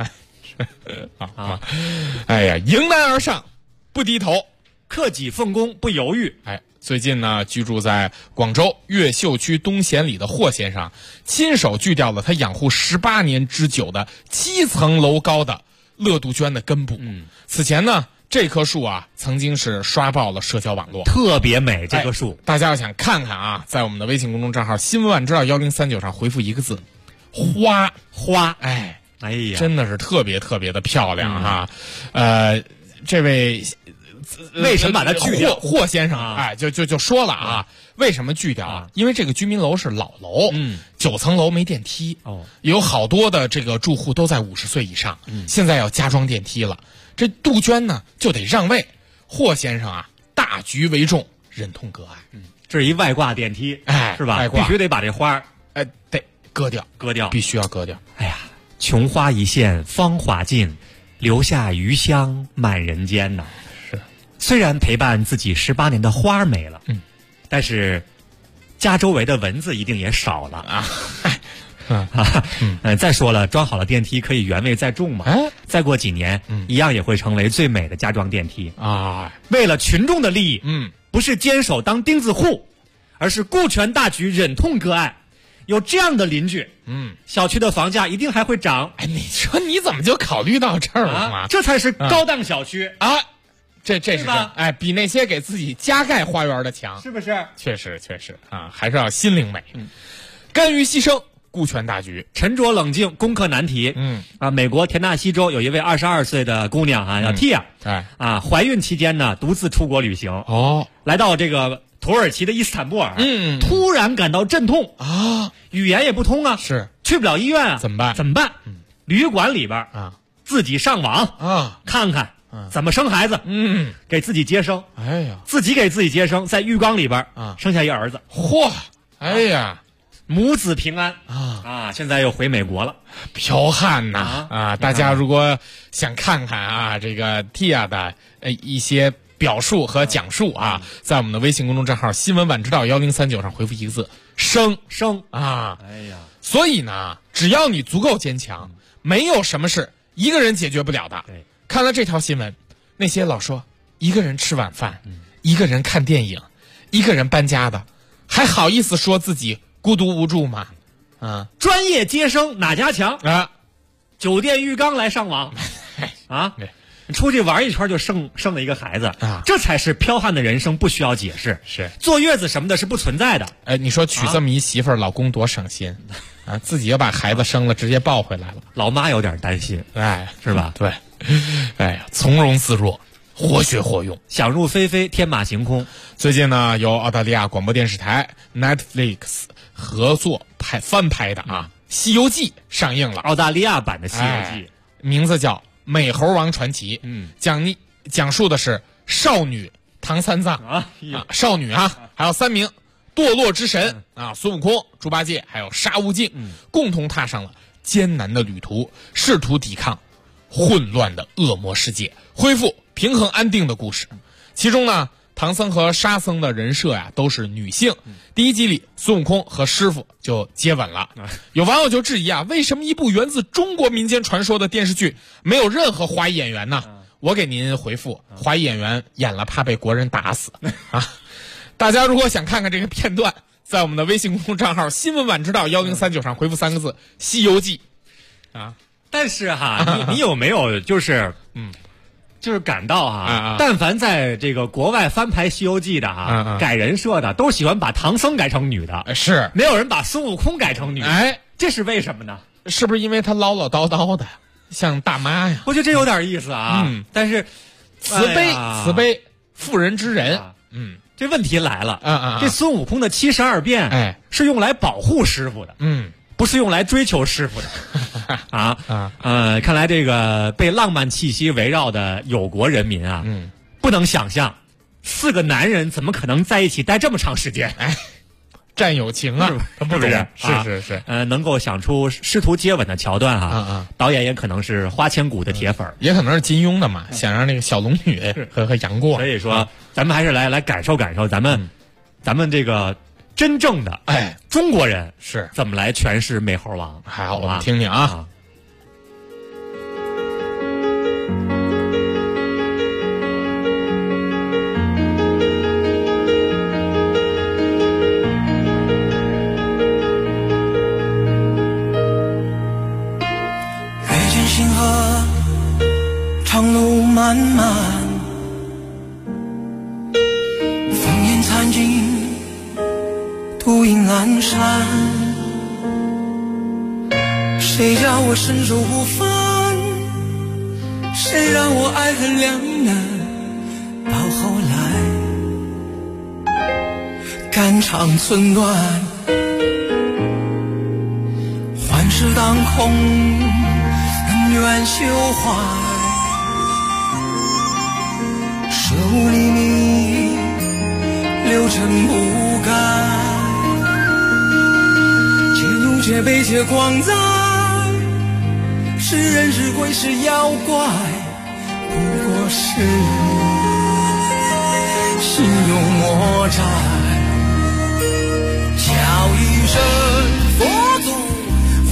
Speaker 3: 迎难而上，不低头，
Speaker 6: 克己奉公，不犹豫。
Speaker 3: 最近呢，居住在广州越秀区东贤里的霍先生，亲手锯掉了他养护18年之久的7层楼高的乐杜鹃的根部。此前呢，这棵树啊，曾经是刷爆了社交网络，
Speaker 6: 特别美。这棵树，
Speaker 3: 大家要想看看啊，在我们的微信公众账号新闻晚知道1039上回复一个字花。哎呀，真的是特别特别的漂亮哈。这位
Speaker 6: 为什么把它锯掉？
Speaker 3: 霍先生就说了啊，为什么锯掉啊？因为这个居民楼是老楼，9层楼没电梯，有好多的这个住户都在50岁以上，现在要加装电梯了，这杜鹃呢就得让位。霍先生啊，大局为重，忍痛割爱。
Speaker 6: 这是一外挂电梯，是吧？必须得把这花
Speaker 3: 得割掉，必须要割掉。
Speaker 6: 哎呀，琼花一现芳华尽，留下余香满人间呐。虽然陪伴自己18年的花没了，但是家周围的蚊子一定也少了啊。 再说了，装好了电梯可以原位再种嘛。再过几年，一样也会成为最美的家装电梯啊。为了群众的利益，不是坚守当钉子户，而是顾全大局，忍痛割爱。有这样的邻居，小区的房价一定还会涨。
Speaker 3: 哎，你说你怎么就考虑到这儿了嘛？
Speaker 6: 这才是高档小区
Speaker 3: 啊！这是真，哎，比那些给自己加盖花园的强，
Speaker 6: 是不是？
Speaker 3: 确实啊，还是要心灵美，甘于牺牲，顾全大局，
Speaker 6: 沉着冷静，攻克难题。美国田纳西州有一位22岁的姑娘啊，叫 Tia，怀孕期间呢，独自出国旅行，来到这个土耳其的伊斯坦布尔，突然感到阵痛啊，语言也不通啊，
Speaker 3: 是
Speaker 6: 去不了医院啊，
Speaker 3: 怎么办？
Speaker 6: 旅馆里边自己上网看看怎么生孩子，给自己接生，
Speaker 3: 哎呀，
Speaker 6: 自己给自己接生，在浴缸里边生下一儿子，
Speaker 3: 嚯，哎呀，
Speaker 6: 母子平安现在又回美国了，
Speaker 3: 剽悍呐大家如果想看看这个 Tia 的一些表述和讲述在我们的微信公众账号新闻晚知道1039上回复一个字生啊！
Speaker 6: 哎呀，
Speaker 3: 所以呢，只要你足够坚强，没有什么事一个人解决不了的。
Speaker 6: 对，
Speaker 3: 看了这条新闻，那些老说一个人吃晚饭，一个人看电影，一个人搬家的，还好意思说自己孤独无助吗？
Speaker 6: 专业接生哪家强
Speaker 3: 啊？
Speaker 6: 酒店浴缸来上网啊？出去玩一圈就生了一个孩子啊，这才是剽悍的人生，不需要解释。
Speaker 3: 是
Speaker 6: 坐月子什么的是不存在的。
Speaker 3: 哎，你说娶这么一媳妇儿，老公多省心啊，自己就把孩子生了，直接抱回来了。
Speaker 6: 老妈有点担心，是吧？
Speaker 3: 对，哎呀，从容自若，活学活用，
Speaker 6: 想入非非，天马行空。
Speaker 3: 最近呢，由澳大利亚广播电视台 Netflix 合作翻拍的《西游记》上映了，
Speaker 6: 澳大利亚版的《西游记》，
Speaker 3: 名字叫《美猴王传奇》，讲述的是少女唐三藏少女还有3名堕落之神孙悟空、猪八戒还有沙悟净，共同踏上了艰难的旅途，试图抵抗混乱的恶魔世界，恢复平衡安定的故事。其中呢，唐僧和沙僧的人设都是女性。第一集里，孙悟空和师傅就接吻了。有网友就质疑为什么一部源自中国民间传说的电视剧没有任何华裔演员呢？我给您回复，华裔演员演了怕被国人打死大家如果想看看这个片段，在我们的微信公众账号新闻晚知道1039上回复3个字西游记
Speaker 6: 但是你有没有就是感到但凡在这个国外翻拍《西游记》的改人设的，都喜欢把唐僧改成女的，
Speaker 3: 是
Speaker 6: 没有人把孙悟空改成女的，这是为什么呢？
Speaker 3: 是不是因为他唠唠叨叨的，像大妈呀？
Speaker 6: 我觉得这有点意思但是
Speaker 3: 慈悲妇人之仁，
Speaker 6: 这问题来了，这孙悟空的72变，是用来保护师傅的，不是用来追求师傅的看来这个被浪漫气息围绕的有国人民不能想象4个男人怎么可能在一起待这么长时间，
Speaker 3: 战友情
Speaker 6: 是不是？
Speaker 3: 是
Speaker 6: 能够想出师徒接吻的桥段导演也可能是花千骨的铁粉，
Speaker 3: 也可能是金庸的嘛，想让那个小龙女和杨过，
Speaker 6: 所以说咱们还是来感受感受咱们这个真正的中国人
Speaker 3: 是
Speaker 6: 怎么来诠释美猴王。
Speaker 3: 好，我们听听
Speaker 12: 阅尽星河，长路漫漫，烽烟残尽，独影阑珊。谁叫我身手不凡？谁让我爱恨两难？到后来，肝肠寸断，幻世当空，恩怨休怀。舍吾黎明，六尘不改。且怒且悲且狂哉，是人是鬼是妖怪，不过是心有魔债。叫一声佛祖，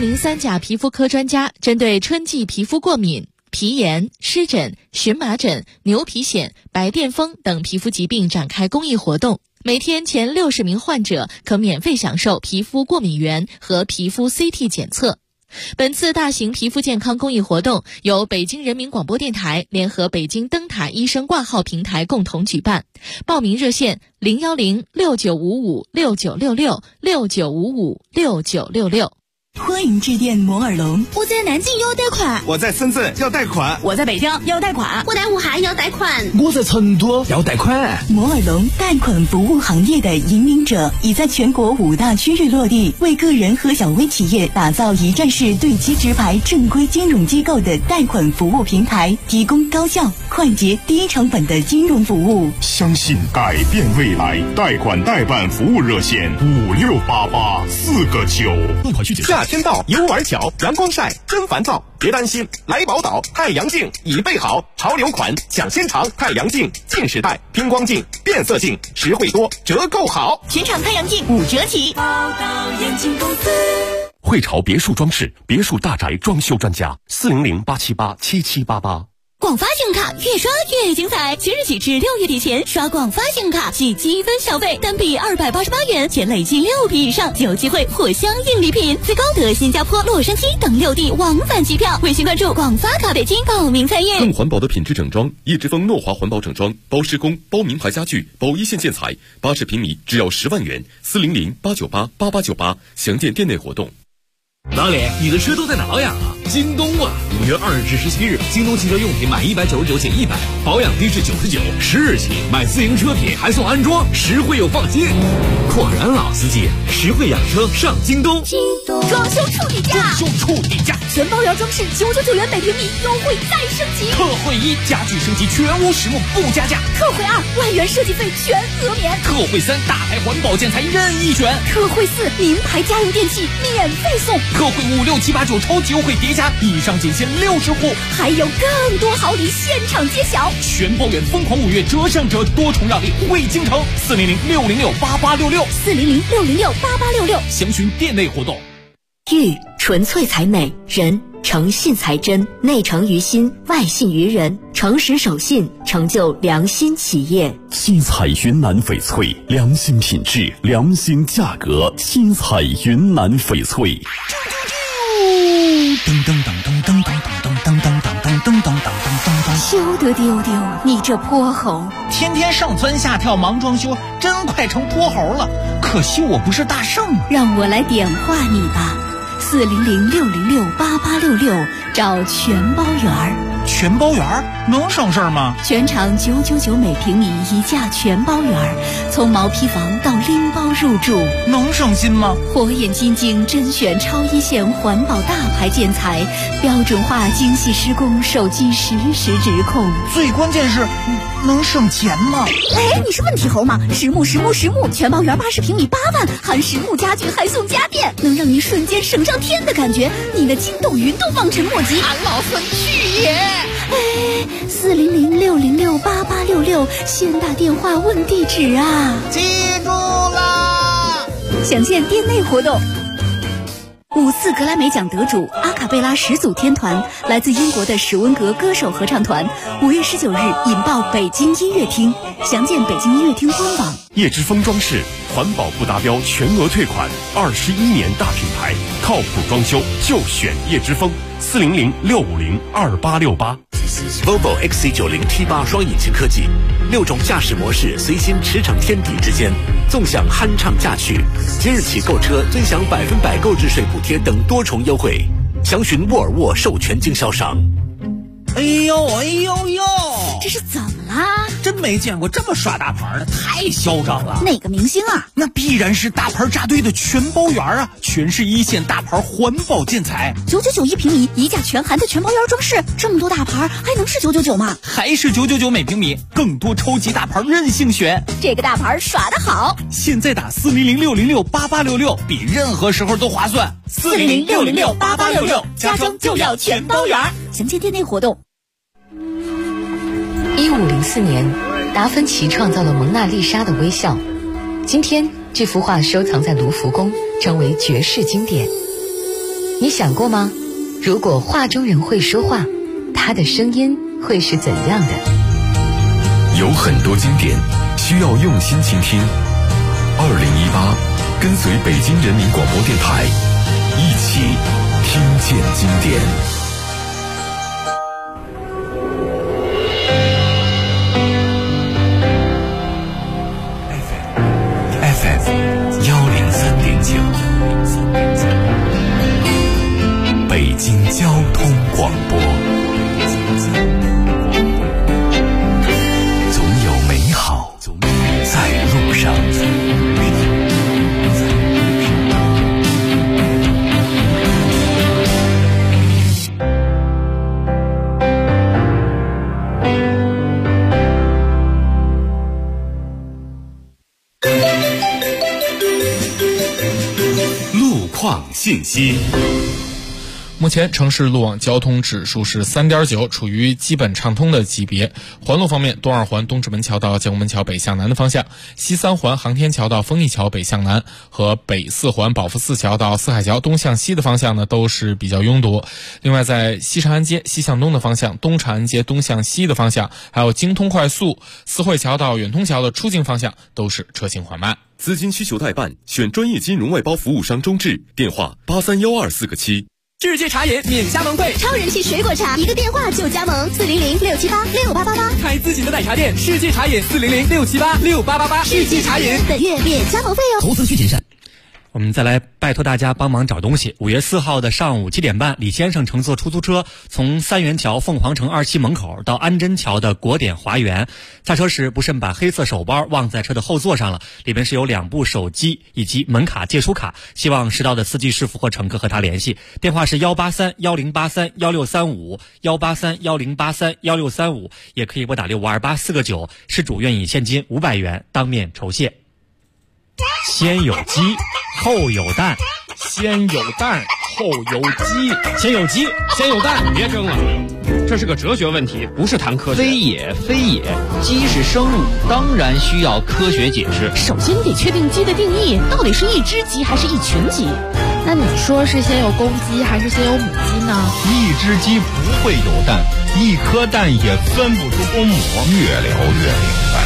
Speaker 11: 403甲皮肤科专家针对春季皮肤过敏、皮炎、湿疹、荨麻疹、牛皮癣、白癜风等皮肤疾病展开公益活动。每天前60名患者可免费享受皮肤过敏原和皮肤 CT 检测。本次大型皮肤健康公益活动由北京人民广播电台联合北京灯塔医生挂号平台共同举办，报名热线010-6955-6966
Speaker 17: 欢迎致电摩尔龙。我在南京要贷款，
Speaker 18: 我在深圳要贷款，
Speaker 17: 我在北京要贷款，
Speaker 19: 我在武汉要贷款，
Speaker 20: 我在成都要贷款。
Speaker 17: 摩尔龙贷款服务行业的引领者，已在全国5大区域落地，为个人和小微企业打造一站式对接直排正规金融机构的贷款服务平台，提供高效、快捷、低成本的金融服务。
Speaker 21: 相信改变未来，贷款代办服务热线5688-4个9。
Speaker 20: 更快去解
Speaker 18: 夏天到，游玩巧，阳光晒真烦躁，别担心，来宝岛太阳镜已备好，潮流款抢先尝，太阳镜近视带、偏光镜、变色镜，实惠多，折扣好，
Speaker 17: 全场太阳镜5折起。
Speaker 19: 宝岛眼镜公司，
Speaker 16: 汇潮别墅装饰，别墅大宅装修专家，400-878-7788。
Speaker 8: 广发信用卡越刷越精彩，即日起至6月底前刷广发信用卡即积分消费，单笔288元，且累计6笔以上就有机会获相应礼品，最高得新加坡、洛杉矶等6地往返机票。微信关注广发卡北京报名参与。
Speaker 16: 更环保的品质整装，叶之峰诺华环保整装，包施工、包名牌家具、包一线建材，80平米只要10万元，400-898-8898，详见店内活动。
Speaker 20: 老李，你的车都在哪养啊？京东啊！5月2日至17日，京东汽车用品满199减100，保养低至99，10日起买自行车品还送安装，实惠又放心。果然老司机，实惠养车上京东。
Speaker 8: 京东装修处底价，全包圆装饰999元每平米，优惠再升级。
Speaker 20: 特惠1，家具升级全屋实木不加价。
Speaker 8: 特惠2，外援设计费全额免。
Speaker 20: 特惠3，大牌环保建材任意选。
Speaker 8: 特惠4，名牌家用电器免费送。
Speaker 20: 特惠5、6、7、8、9超级优惠叠加，以上仅限60户，
Speaker 8: 还有更多好礼现场揭晓。
Speaker 20: 全包圆疯狂5月折上折，多重让利惠京城，400-606-8866，400-606-8866，详询店内活动。
Speaker 22: 玉纯粹才美，人诚信才真，内诚于心，外信于人，诚实守信，成就良心企业。
Speaker 15: 七彩云南翡翠，良心品质，良心价格。七彩云南翡翠。
Speaker 20: 噔噔噔噔噔噔噔噔噔噔噔噔噔噔噔。
Speaker 8: 休得丢丢，你这泼猴！
Speaker 20: 天天上蹿下跳忙装修，真快成泼猴了。可惜我不是大圣啊！
Speaker 8: 让我来点化你吧，400-606-8866，找全包圆儿。
Speaker 20: 全包圆儿能省事儿吗？
Speaker 8: 全场999每平米一价全包圆儿，从毛坯房到拎包入住，
Speaker 20: 能省心吗？
Speaker 8: 火眼金睛甄选超一线环保大牌建材，标准化精细施工，手机实时直控。
Speaker 20: 最关键是能省钱吗？
Speaker 8: 哎，你是问题猴吗？实木全包圆80平米8万，含实木家具还送家电，能让你瞬间省上天的感觉，你的筋斗云都望尘莫及。
Speaker 20: 俺老孙去也！
Speaker 8: 哎，400-606-8866，先打电话问地址啊！
Speaker 20: 记住啦！
Speaker 8: 详见店内活动。5次格莱美奖得主阿卡贝拉始祖天团，来自英国的史温格歌手合唱团，5月19日引爆北京音乐厅，详见北京音乐厅官网。
Speaker 16: 叶之峰装饰，环保不达标全额退款，21年大品牌，靠谱装修就选叶之峰，400-650-2868。
Speaker 23: Volvo XC90 T8 双引擎科技，6种驾驶模式随心驰骋天地之间，纵享酣畅驾趣。即日起购车尊享100%购置税补贴等多重优惠，详询沃尔沃授权经销商。
Speaker 20: 哎呦，
Speaker 8: 这是怎么啦？
Speaker 20: 真没见过这么耍大牌的，太嚣张了。
Speaker 8: 哪个明星啊？
Speaker 20: 那必然是大牌扎堆的全包圆啊，全是一线大牌环保建材
Speaker 8: ，999一平米，一价全含的全包圆装饰，这么多大牌还能是999吗？
Speaker 20: 还是999每平米，更多超级大牌任性选。
Speaker 8: 这个大牌耍得好，
Speaker 20: 现在打400-606-8866，比任何时候都划算。
Speaker 8: 400-606-8866，家装就要全包圆。详见店内活动。
Speaker 24: 1504年，达芬奇创造了蒙娜丽莎的微笑。今天，这幅画收藏在卢浮宫，成为绝世经典。 你想过吗？如果画中人会说话，他的声音会是怎样的？
Speaker 16: 有很多经典需要用心倾听。2018，跟随北京人民广播电台，一起听见经典。
Speaker 2: FM 103.9，北京交通广播。总有美好在路上。 路况信息。
Speaker 3: 目前城市路网交通指数是 3.9， 处于基本畅通的级别。环路方面，东二环东直门桥到建国门桥北向南的方向，西三环航天桥到丰益桥北向南和北四环宝福寺桥到四海桥东向西的方向呢，都是比较拥堵。另外，在西长安街西向东的方向，东长安街东向西的方向，还有京通快速四惠桥到远通桥的出境方向都是车行缓慢。
Speaker 16: 资金需求代办，选专业金融外包服务商中智，电话831247个7。
Speaker 1: 世界茶饮免加盟费，
Speaker 19: 超人气水果茶，一个电话就加盟，400-678-6888。
Speaker 1: 开自己的奶茶店，世界茶饮400-678-6888。世界茶饮
Speaker 19: 本月免加盟费哦。
Speaker 6: 投资需谨慎。我们再来拜托大家帮忙找东西。5月4号的上午7点半，李先生乘坐出租车从三元桥凤凰城2期门口到安贞桥的国典华园，下车时不慎把黑色手包忘在车的后座上了，里面是有2部手机以及门卡借书卡，希望识到的司机师傅或乘客和他联系，电话是183-1083-1635 183-1083-1635，也可以拨打6528-4个9，事主愿以现金500元当面酬谢。先有鸡后有蛋，
Speaker 3: 先有蛋后有鸡，
Speaker 6: 先有鸡先有蛋。
Speaker 4: 别争了，这是个哲学问题，不是谈科学。
Speaker 7: 非也，鸡是生物，当然需要科学解释。
Speaker 11: 首先你得确定鸡的定义，到底是一只鸡还是一群鸡？
Speaker 9: 那你说是先有公鸡还是先有母鸡呢？
Speaker 25: 一只鸡不会有蛋，一颗蛋也分不出公母。越聊越明白。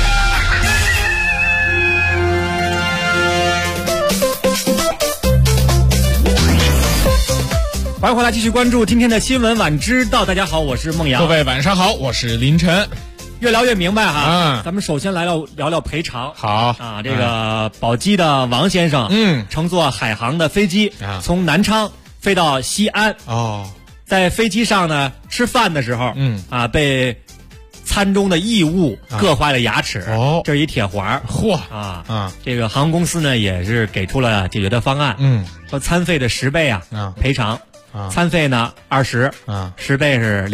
Speaker 6: 欢迎回来，继续关注今天的新闻晚知道。大家好，我是孟阳。
Speaker 3: 各位晚上好，我是林晨。
Speaker 6: 越聊越明白哈。咱们首先来聊聊赔偿。
Speaker 3: 好
Speaker 6: 啊，这个宝鸡的王先生，乘坐海航的飞机，从南昌飞到西安。在飞机上呢，吃饭的时候，被餐中的异物硌坏了牙齿。这是一铁环。这个航空公司呢也是给出了解决的方案。说餐费的10倍赔偿。餐费呢20，10倍是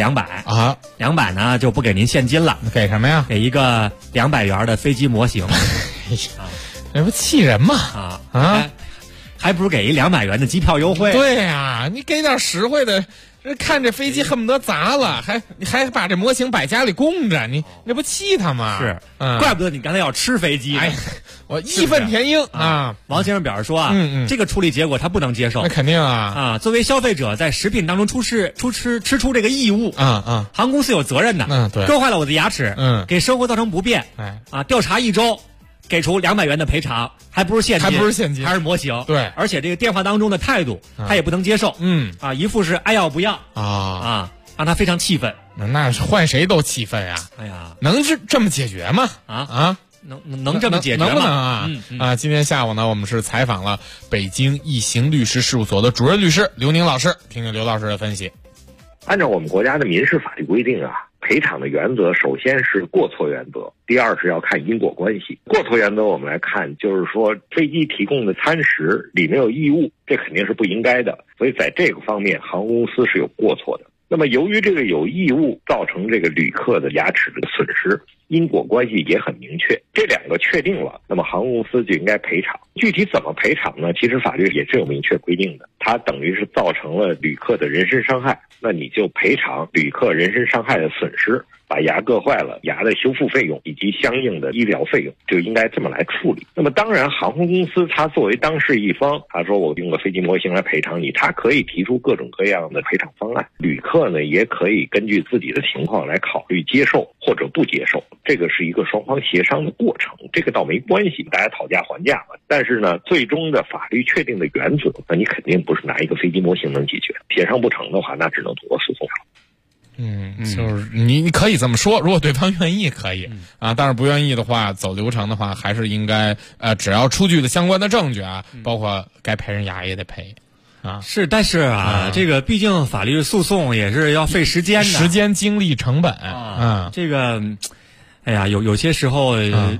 Speaker 6: 200，200呢就不给您现金了，
Speaker 3: 给什么呀？
Speaker 6: 给一个200元的飞机模型。
Speaker 3: 那不气人吗？
Speaker 6: 还不如给一200元的机票优惠。
Speaker 3: 对呀，你给点实惠的，看这飞机恨不得砸了，你还把这模型摆家里供着，你这不气他吗？
Speaker 6: 是，怪不得你刚才要吃飞机。
Speaker 3: 我义愤填膺啊！
Speaker 6: 王先生表示说这个处理结果他不能接受。
Speaker 3: 那肯定啊！
Speaker 6: 作为消费者在食品当中吃出这个异物，航空公司有责任的。
Speaker 3: 对，
Speaker 6: 硌坏了我的牙齿，给生活造成不便，调查1周，给出200元的赔偿，还不是现金，还是模型。
Speaker 3: 对，
Speaker 6: 而且这个电话当中的态度，他也不能接受。一副是爱要不要让他非常气愤。
Speaker 3: 那是换谁都气愤呀！
Speaker 6: 哎呀，
Speaker 3: 能这么解决吗？
Speaker 6: 能这么解决吗？
Speaker 3: 能不能啊？今天下午呢，我们是采访了北京易行律师事务所的主任律师刘宁老师，听听刘老师的分析。
Speaker 26: 按照我们国家的民事法律规定赔偿的原则首先是过错原则，第二是要看因果关系。过错原则我们来看，就是说飞机提供的餐食里面有异物，这肯定是不应该的，所以在这个方面航空公司是有过错的。那么由于这个有异物造成这个旅客的牙齿的损失，因果关系也很明确，这2个确定了，那么航空公司就应该赔偿。具体怎么赔偿呢？其实法律也是有明确规定的，它等于是造成了旅客的人身伤害，那你就赔偿旅客人身伤害的损失， 把牙硌坏了，牙的修复费用以及相应的医疗费用就应该这么来处理。那么当然航空公司它作为当事一方，他说我用个飞机模型来赔偿你，他可以提出各种各样的赔偿方案，旅客呢也可以根据自己的情况来考虑接受或者不接受，这个是一个双方协商的过程，这个倒没关系，大家讨价还价嘛。但是呢，最终的法律确定的原则，那你肯定不是拿一个飞机模型能解决，协商不成的话，那只能通过诉讼了。
Speaker 3: 就是你可以这么说，如果对方愿意可以啊，但是不愿意的话，走流程的话，还是应该只要出具的相关的证据啊，包括该赔人牙也得赔啊。
Speaker 6: 是，但是这个毕竟法律诉讼也是要费时间的，
Speaker 3: 时间、精力、成本
Speaker 6: 这个，哎呀，有些时候。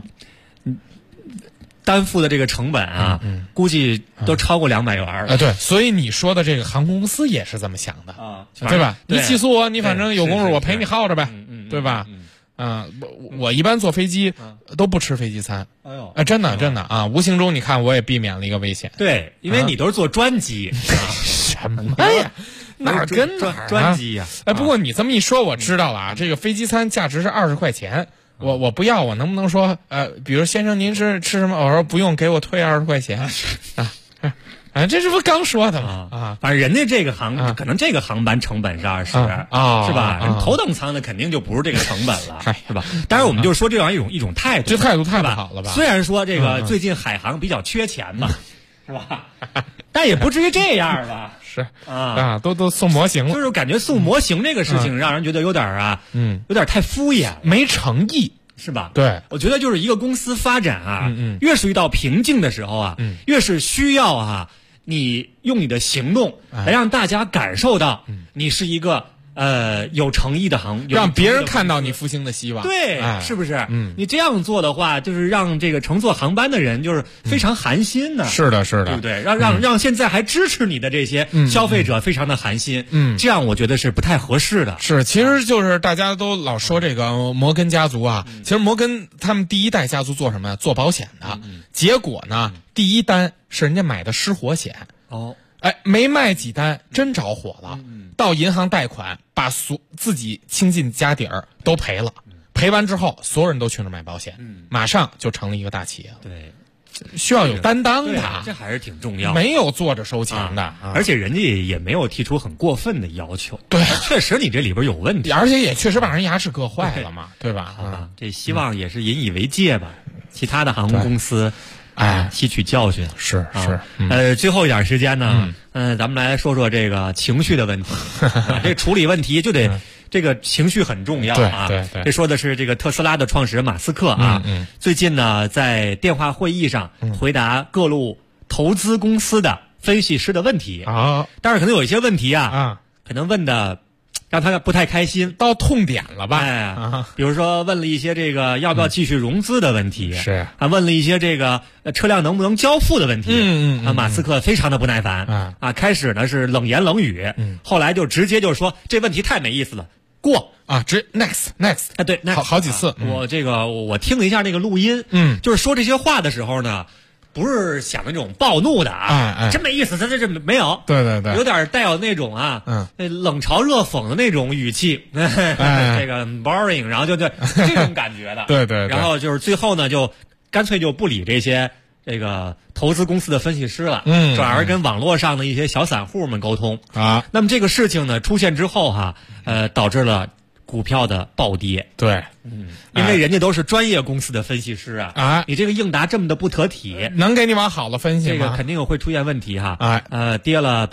Speaker 6: 担负的这个成本估计都超过200元了。
Speaker 3: 对，所以你说的这个航空公司也是这么想的对吧？你起诉我，你反正有功夫我陪你耗着呗，对吧？我一般坐飞机都不吃飞机餐。真的啊，无形中你看我也避免了一个危险。
Speaker 6: 对，因为你都是坐专机。
Speaker 3: 什么呀？哪儿跟哪儿
Speaker 6: 专机呀？
Speaker 3: 不过你这么一说，我知道了啊，这个飞机餐价值是20块钱。我不要，我能不能说比如先生您是吃什么？我说不用，给我退20块钱这是不是刚说的吗？
Speaker 6: 反正人家这个可能这个航班成本是20是吧？人头等舱的肯定就不是这个成本了，是吧？当然我们就说这样一种态度，
Speaker 3: 这态度太不好了吧？
Speaker 6: 虽然说这个最近海航比较缺钱嘛，是吧？但也不至于这样吧？
Speaker 3: 是都送模型了，
Speaker 6: 就是感觉送模型这个事情让人觉得有点有点太敷衍，
Speaker 3: 没诚意，
Speaker 6: 是吧？
Speaker 3: 对，
Speaker 6: 我觉得就是一个公司发展越是遇到瓶颈的时候越是需要你用你的行动来让大家感受到你是一个有诚意的
Speaker 3: 让别人看到你复兴的希望，
Speaker 6: 对，是不是？你这样做的话，就是让这个乘坐航班的人就是非常寒心呢。
Speaker 3: 是的，
Speaker 6: 对不对？让现在还支持你的这些消费者非常的寒心。这样我觉得是不太合适的。
Speaker 3: 是，其实就是大家都老说这个摩根家族其实摩根他们第一代家族做什么呀？做保险的。结果呢，第一单是人家买的失火险。没卖几单，真着火了。到银行贷款，把自己倾尽家底儿都赔了。赔完之后，所有人都去那买保险，马上就成了一个大企业了。
Speaker 6: 对，
Speaker 3: 需要有担当的，
Speaker 6: 这还是挺重要的。
Speaker 3: 没有坐着收钱的，
Speaker 6: 而且人家也没有提出很过分的要求。
Speaker 3: 对，
Speaker 6: 确实你这里边有问题，
Speaker 3: 而且也确实把人牙齿硌坏了嘛，对吧？
Speaker 6: 这希望也是引以为戒吧。其他的航空公司。吸取教训
Speaker 3: 是。
Speaker 6: 最后一点时间呢，咱们来说说这个情绪的问题。这处理问题就得这个情绪很重要
Speaker 3: 对。
Speaker 6: 这说的是这个特斯拉的创始人马斯克最近呢在电话会议上回答各路投资公司的分析师的问题但是可能有一些问题可能问的让他不太开心，
Speaker 3: 到痛点了吧？
Speaker 6: 比如说问了一些这个要不要继续融资的问题，
Speaker 3: 是
Speaker 6: 问了一些这个车辆能不能交付的问题。马斯克非常的不耐烦开始呢是冷言冷语，后来就直接就说这问题太没意思了，过
Speaker 3: 直 next
Speaker 6: 对，
Speaker 3: 好几次。
Speaker 6: 我听了一下那个录音，就是说这些话的时候呢。不是想那种暴怒的真没意思，这没有，
Speaker 3: 对，
Speaker 6: 有点带有那种冷嘲热讽的那种语气，这个 boring， 然后就这种感觉的，
Speaker 3: 对，
Speaker 6: 然后就是最后呢，就干脆就不理这些这个投资公司的分析师了，转而跟网络上的一些小散户们沟通那么这个事情呢出现之后导致了股票的暴跌，
Speaker 3: 对，
Speaker 6: 因为人家都是专业公司的分析师你这个应答这么的不得体，
Speaker 3: 能给你往好了分析吗？
Speaker 6: 这个肯定会出现问题跌了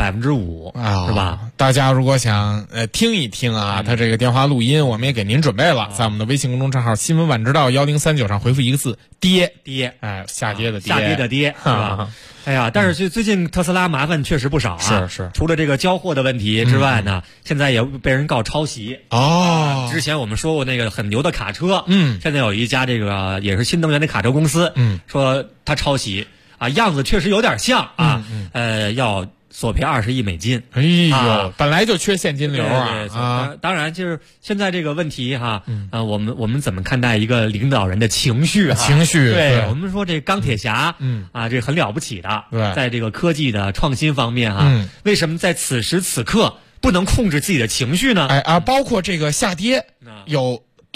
Speaker 6: 5%是吧？
Speaker 3: 大家如果想听一听他这个电话录音，我们也给您准备了，在我们的微信公众账号新闻晚知道1039上回复一个字跌，下跌的
Speaker 6: 跌是吧？哎呀，但是最近特斯拉麻烦确实不少
Speaker 3: 是
Speaker 6: 除了这个交货的问题之外呢，现在也被人告抄袭之前我们说过那个很牛的卡车现在有一家这个也是新能源的卡车公司说他抄袭样子确实有点像要索赔20亿美金。
Speaker 3: 哎呦，本来就缺现金流
Speaker 6: 当然就是现在这个问题我们怎么看待一个领导人的情绪对，我们说这钢铁侠这很了不起的，在这个科技的创新方面为什么在此时此刻不能控制自己的情绪呢？
Speaker 3: 包括这个下跌有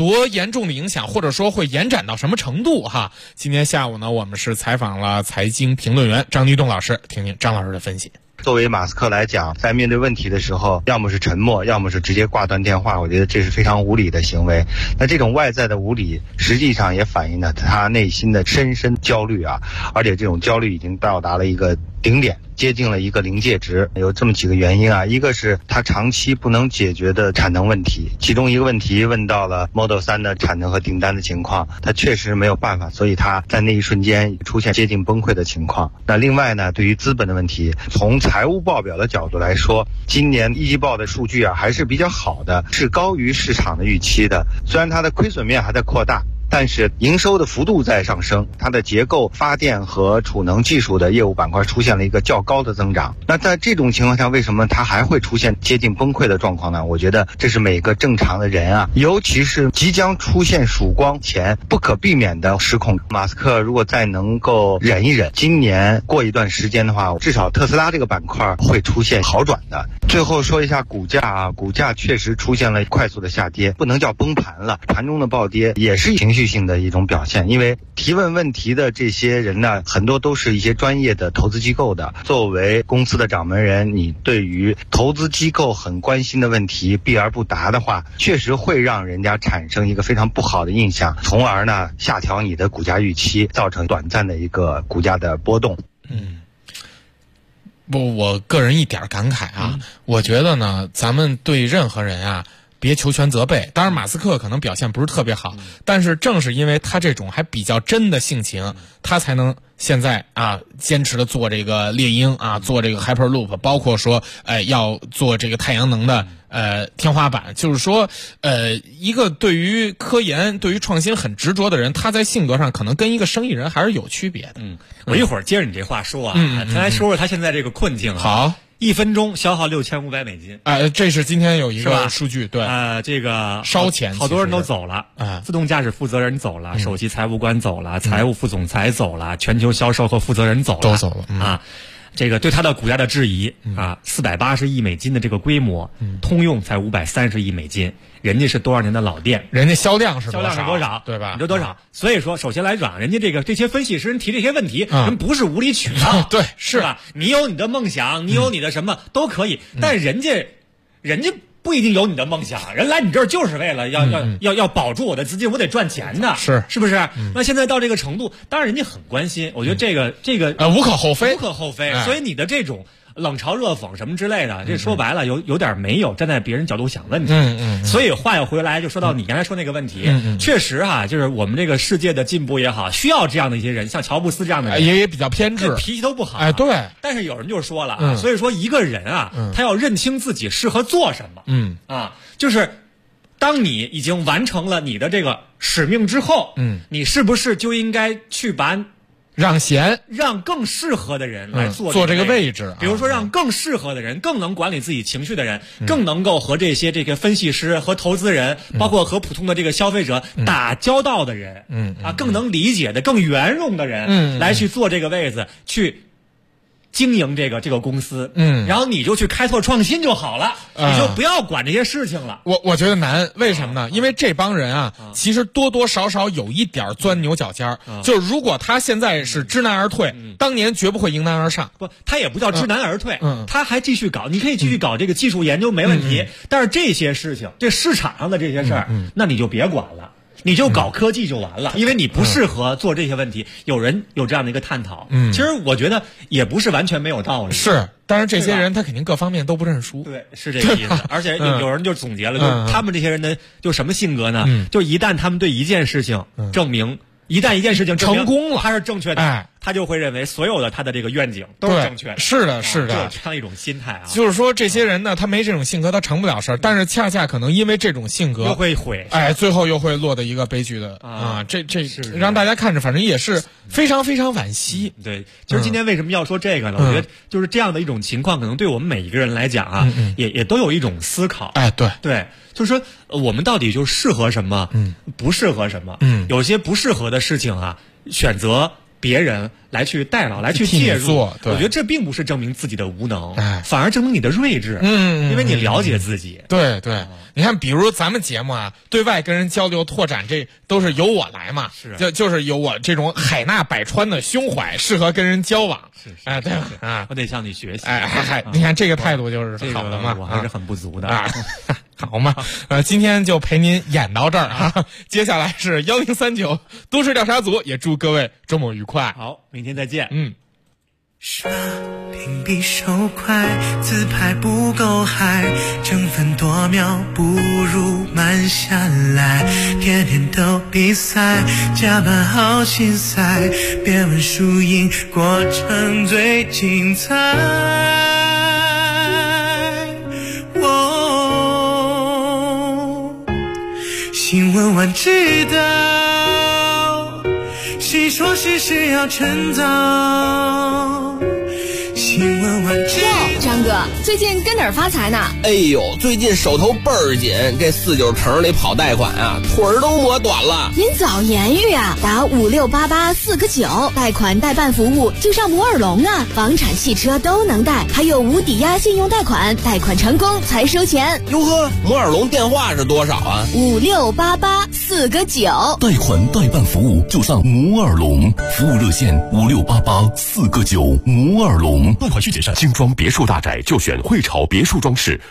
Speaker 3: 多严重的影响，或者说会延展到什么程度哈？今天下午呢，我们是采访了财经评论员张立栋老师，听听张老师的分析。
Speaker 5: 作为马斯克来讲，在面对问题的时候，要么是沉默，要么是直接挂断电话，我觉得这是非常无理的行为。那这种外在的无理，实际上也反映了他内心的深深焦虑啊，而且这种焦虑已经到达了一个顶点，接近了一个临界值。有这么几个原因啊，一个是他长期不能解决的产能问题，其中一个问题问到了 Model 3的产能和订单的情况，他确实没有办法，所以他在那一瞬间出现接近崩溃的情况。那另外呢，对于资本的问题，从财务报表的角度来说，今年一季报的数据啊还是比较好的，是高于市场的预期的。虽然它的亏损面还在扩大，但是营收的幅度在上升，它的结构、发电和储能技术的业务板块出现了一个较高的增长。那在这种情况下，为什么它还会出现接近崩溃的状况呢？我觉得这是每个正常的人啊，尤其是即将出现曙光前不可避免的失控。马斯克如果再能够忍一忍，今年过一段时间的话，至少特斯拉这个板块会出现好转的。最后说一下股价啊，股价确实出现了快速的下跌，不能叫崩盘了，盘中的暴跌也是情绪性的一种表现。因为提问题的这些人呢，很多都是一些专业的投资机构的，作为公司的掌门人，你对于投资机构很关心的问题避而不答的话，确实会让人家产生一个非常不好的印象，从而呢下调你的股价预期，造成短暂的一个股价的波动。
Speaker 3: 我个人一点感慨啊，我觉得呢，咱们对任何人啊，别求全责备。当然马斯克可能表现不是特别好，但是正是因为他这种还比较真的性情，他才能现在啊坚持的做这个猎鹰啊，做这个 Hyperloop， 包括说要做这个太阳能的天花板。就是说一个对于科研对于创新很执着的人，他在性格上可能跟一个生意人还是有区别的。
Speaker 6: 我一会儿接着你这话说啊，咱来说说他现在这个困境啊。
Speaker 3: 好
Speaker 6: ，1分钟消耗6500美金。
Speaker 3: 这是今天有一个数据，对，
Speaker 6: 这个
Speaker 3: 烧钱，
Speaker 6: 好多人都走了，自动驾驶负责人走了，首席财务官走了，财务副总裁走了，全球销售和负责人走了，
Speaker 3: 都走了
Speaker 6: 啊。这个对他的股价的质疑啊，480亿美金的这个规模，通用才530亿美金，人家是多少年的老店，
Speaker 3: 人家销量是
Speaker 6: 多少，
Speaker 3: 对吧？
Speaker 6: 你知道多少？所以说，首先来讲，人家这些分析师人提这些问题，人不是无理取闹，
Speaker 3: 对，
Speaker 6: 是吧？你有你的梦想，你有你的什么都可以，但人家不一定有你的梦想，人来你这儿就是为了要保住我的资金，我得赚钱的，是不是？那现在到这个程度，当然人家很关心，我觉得这个
Speaker 3: 无可厚非，
Speaker 6: 所以你的这种冷嘲热讽什么之类的，这说白了有点没有站在别人角度想问题。所以话又回来，就说到你刚才说那个问题，确实哈，就是我们这个世界的进步也好，需要这样的一些人，像乔布斯这样的人，
Speaker 3: 也比较偏执，
Speaker 6: 脾气都不好。
Speaker 3: 对。
Speaker 6: 但是有人就说了，所以说一个人啊，他要认清自己适合做什么。就是当你已经完成了你的这个使命之后，你是不是就应该去让更适合的人来做
Speaker 3: 这个位置？
Speaker 6: 比如说，让更适合的人、更能管理自己情绪的人、更能够和这些分析师和投资人，包括和普通的这个消费者打交道的人，更能理解的、更圆融的人，来去做这个位子，去经营这个公司，然后你就去开拓创新就好了，你就不要管这些事情了。
Speaker 3: 我觉得难，为什么呢？因为这帮人啊，其实多多少少有一点钻牛角尖儿。就是如果他现在是知难而退，当年绝不会迎难而上。
Speaker 6: 不，他也不叫知难而退，他还继续搞。你可以继续搞这个技术研究没问题，但是这些事情，这市场上的这些事儿，那你就别管了。你就搞科技就完了，因为你不适合做这些问题。有人有这样的一个探讨，其实我觉得也不是完全没有道理。
Speaker 3: 是，但是这些人他肯定各方面都不认输。
Speaker 6: 对，是这个意思。而且有人就总结了，就是他们这些人的就什么性格呢？就一旦他们对一件事情证明，一件事情
Speaker 3: 成功了，
Speaker 6: 他是正确的，他就会认为所有的他的这个愿景都是正确的。
Speaker 3: 是的，是的，
Speaker 6: 这样一种心态啊。
Speaker 3: 就是说，这些人呢，他没这种性格，他成不了事儿。但是恰恰可能因为这种性格，
Speaker 6: 又会毁，
Speaker 3: 最后又会落得一个悲剧的这让大家看着，反正也是非常非常惋惜。
Speaker 6: 对，其实今天为什么要说这个呢？我觉得就是这样的一种情况，可能对我们每一个人来讲啊，也都有一种思考。对，就是说我们到底就适合什么，不适合什么。有些不适合的事情啊，选择别人来去代劳，来去介入，我觉得这并不是证明自己的无能，反而证明你的睿智。因为你了解自己。
Speaker 3: 对， 你看，比如咱们节目啊，对外跟人交流拓展，这都是由我来嘛，就是有我这种海纳百川的胸怀，适合跟人交往，哎，对吧？啊，
Speaker 6: 我得向你学习。
Speaker 3: 哎，你看这个态度就是好的嘛，
Speaker 6: 我还是很不足的
Speaker 3: 啊。好嘛，今天就陪您演到这儿啊。接下来是1039都市调查组，也祝各位周末愉快。
Speaker 6: 好，明天再见。
Speaker 10: 刷屏比手快，自拍不够嗨，争分夺秒不如慢下来，天天都比赛，加班好心塞，别问输赢，过程最精彩。新闻晚知道，谁说事事要趁早，新闻晚知道。
Speaker 9: 张哥，最近跟哪儿发财呢？
Speaker 12: 哎呦，最近手头倍儿紧，这49城里跑贷款啊，腿儿都磨短了。
Speaker 9: 您早言语啊，打5688-4个9，贷款代办服务就上摩尔龙啊，房产、汽车都能贷，还有无抵押信用贷款，贷款成功才收钱。
Speaker 12: 哟呵，摩尔龙电话是多少啊
Speaker 9: ？5688-4个9，
Speaker 15: 贷款代办服务就上摩尔龙，服务热线5688-4个9，摩尔龙。
Speaker 16: 贷款需谨慎。精装别墅大宅就选汇潮别墅装饰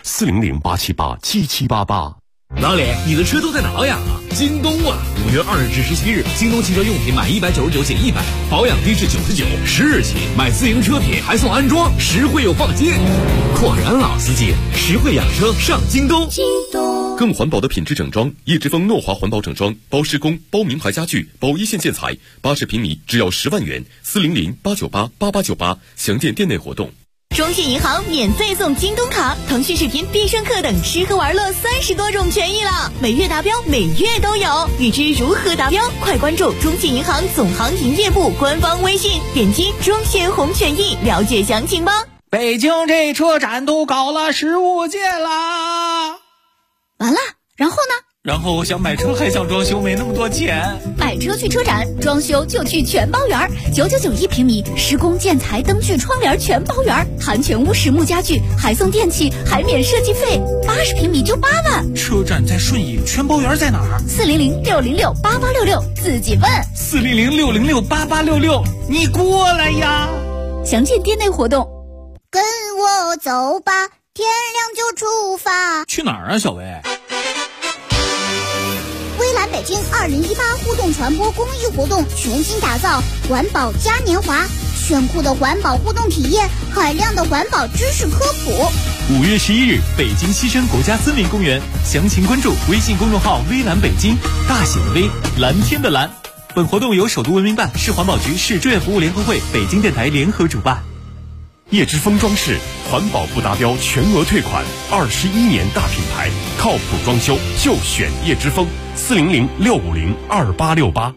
Speaker 16: ，400-878-7788。
Speaker 20: 老李，你的车都在哪养啊？京东啊！5月20日至17日，京东汽车用品满199减100，保养低至99，10日起买自营车品还送安装，实惠又放心。果然老司机，实惠养车上京东。
Speaker 19: 京东
Speaker 16: 更环保的品质整装，叶之峰诺华环保整装，包施工、包名牌家具、包一线建材，80平米只要10万元，400-898-8898，详见店内活动。
Speaker 8: 中信银行免费送京东卡、腾讯视频、必胜客等吃喝玩乐30多种权益了，每月达标，每月都有。欲知如何达标，快关注中信银行总行营业部官方微信，点击中信红权益了解详情吧。
Speaker 1: 北京这车展都搞了15届啦，
Speaker 8: 完了，然后呢？
Speaker 1: 然后我想买车还想装修，没那么多钱。
Speaker 8: 买车去车展，装修就去全包园，999平米，施工建材灯具窗帘全包园，含全屋实木家具，还送电器，还免设计费，80平米就8万。
Speaker 1: 车展在顺义，全包园在哪儿
Speaker 8: ？400-606-8866，自己问。
Speaker 1: 400-606-8866，你过来呀！
Speaker 8: 详见店内活动。
Speaker 19: 跟我走吧，天亮就出发。
Speaker 1: 去哪儿啊，小薇？
Speaker 19: 微蓝北京2018互动传播公益活动全新打造环保嘉年华，炫酷的环保互动体验，海量的环保知识科普。
Speaker 13: 5月11日，北京西山国家森林公园，详情关注微信公众号微蓝北京，大写的微，蓝天的蓝。本活动由首都文明办、市环保局、市志愿服务联合会、北京电台联合主办。
Speaker 16: 叶之峰装饰，环保不达标全额退款，21年大品牌，靠谱装修就选叶之峰，400-650-2868。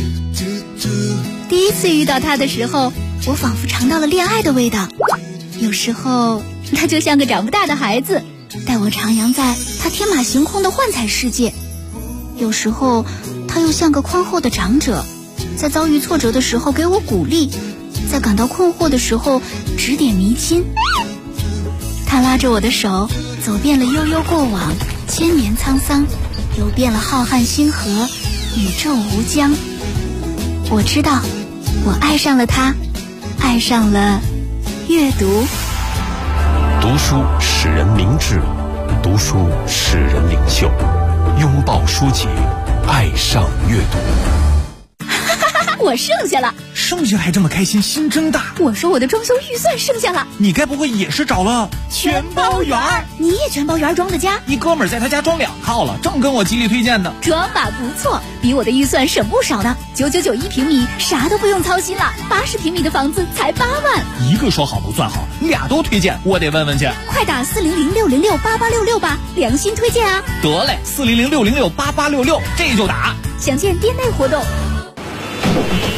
Speaker 8: 第一次遇到他的时候，我仿佛尝到了恋爱的味道。有时候他就像个长不大的孩子，带我徜徉在他天马行空的幻彩世界。有时候他又像个宽厚的长者，在遭遇挫折的时候给我鼓励，在感到困惑的时候指点迷津。他拉着我的手，走遍了悠悠过往，千年沧桑，游遍了浩瀚星河，宇宙无疆。我知道，我爱上了他，爱上了阅读。
Speaker 16: 读书使人明智，读书使人领袖。拥抱书籍，爱上阅读。
Speaker 8: 我剩下了，
Speaker 1: 剩下还这么开心，心真大。
Speaker 8: 我说我的装修预算剩下了，
Speaker 1: 你该不会也是找了
Speaker 8: 全包园？你也全包园装的家？
Speaker 1: 一哥们儿在他家装2套了，正跟我极力推荐的。
Speaker 8: 装法不错，比我的预算省不少呢。9991平米，啥都不用操心了。80平米的房子才8万。
Speaker 1: 一个说好不算好，俩都推荐，我得问问去。
Speaker 8: 快打400-606-8866吧，良心推荐啊！
Speaker 1: 得嘞，400-606-8866，这就打。
Speaker 8: 详见店内活动。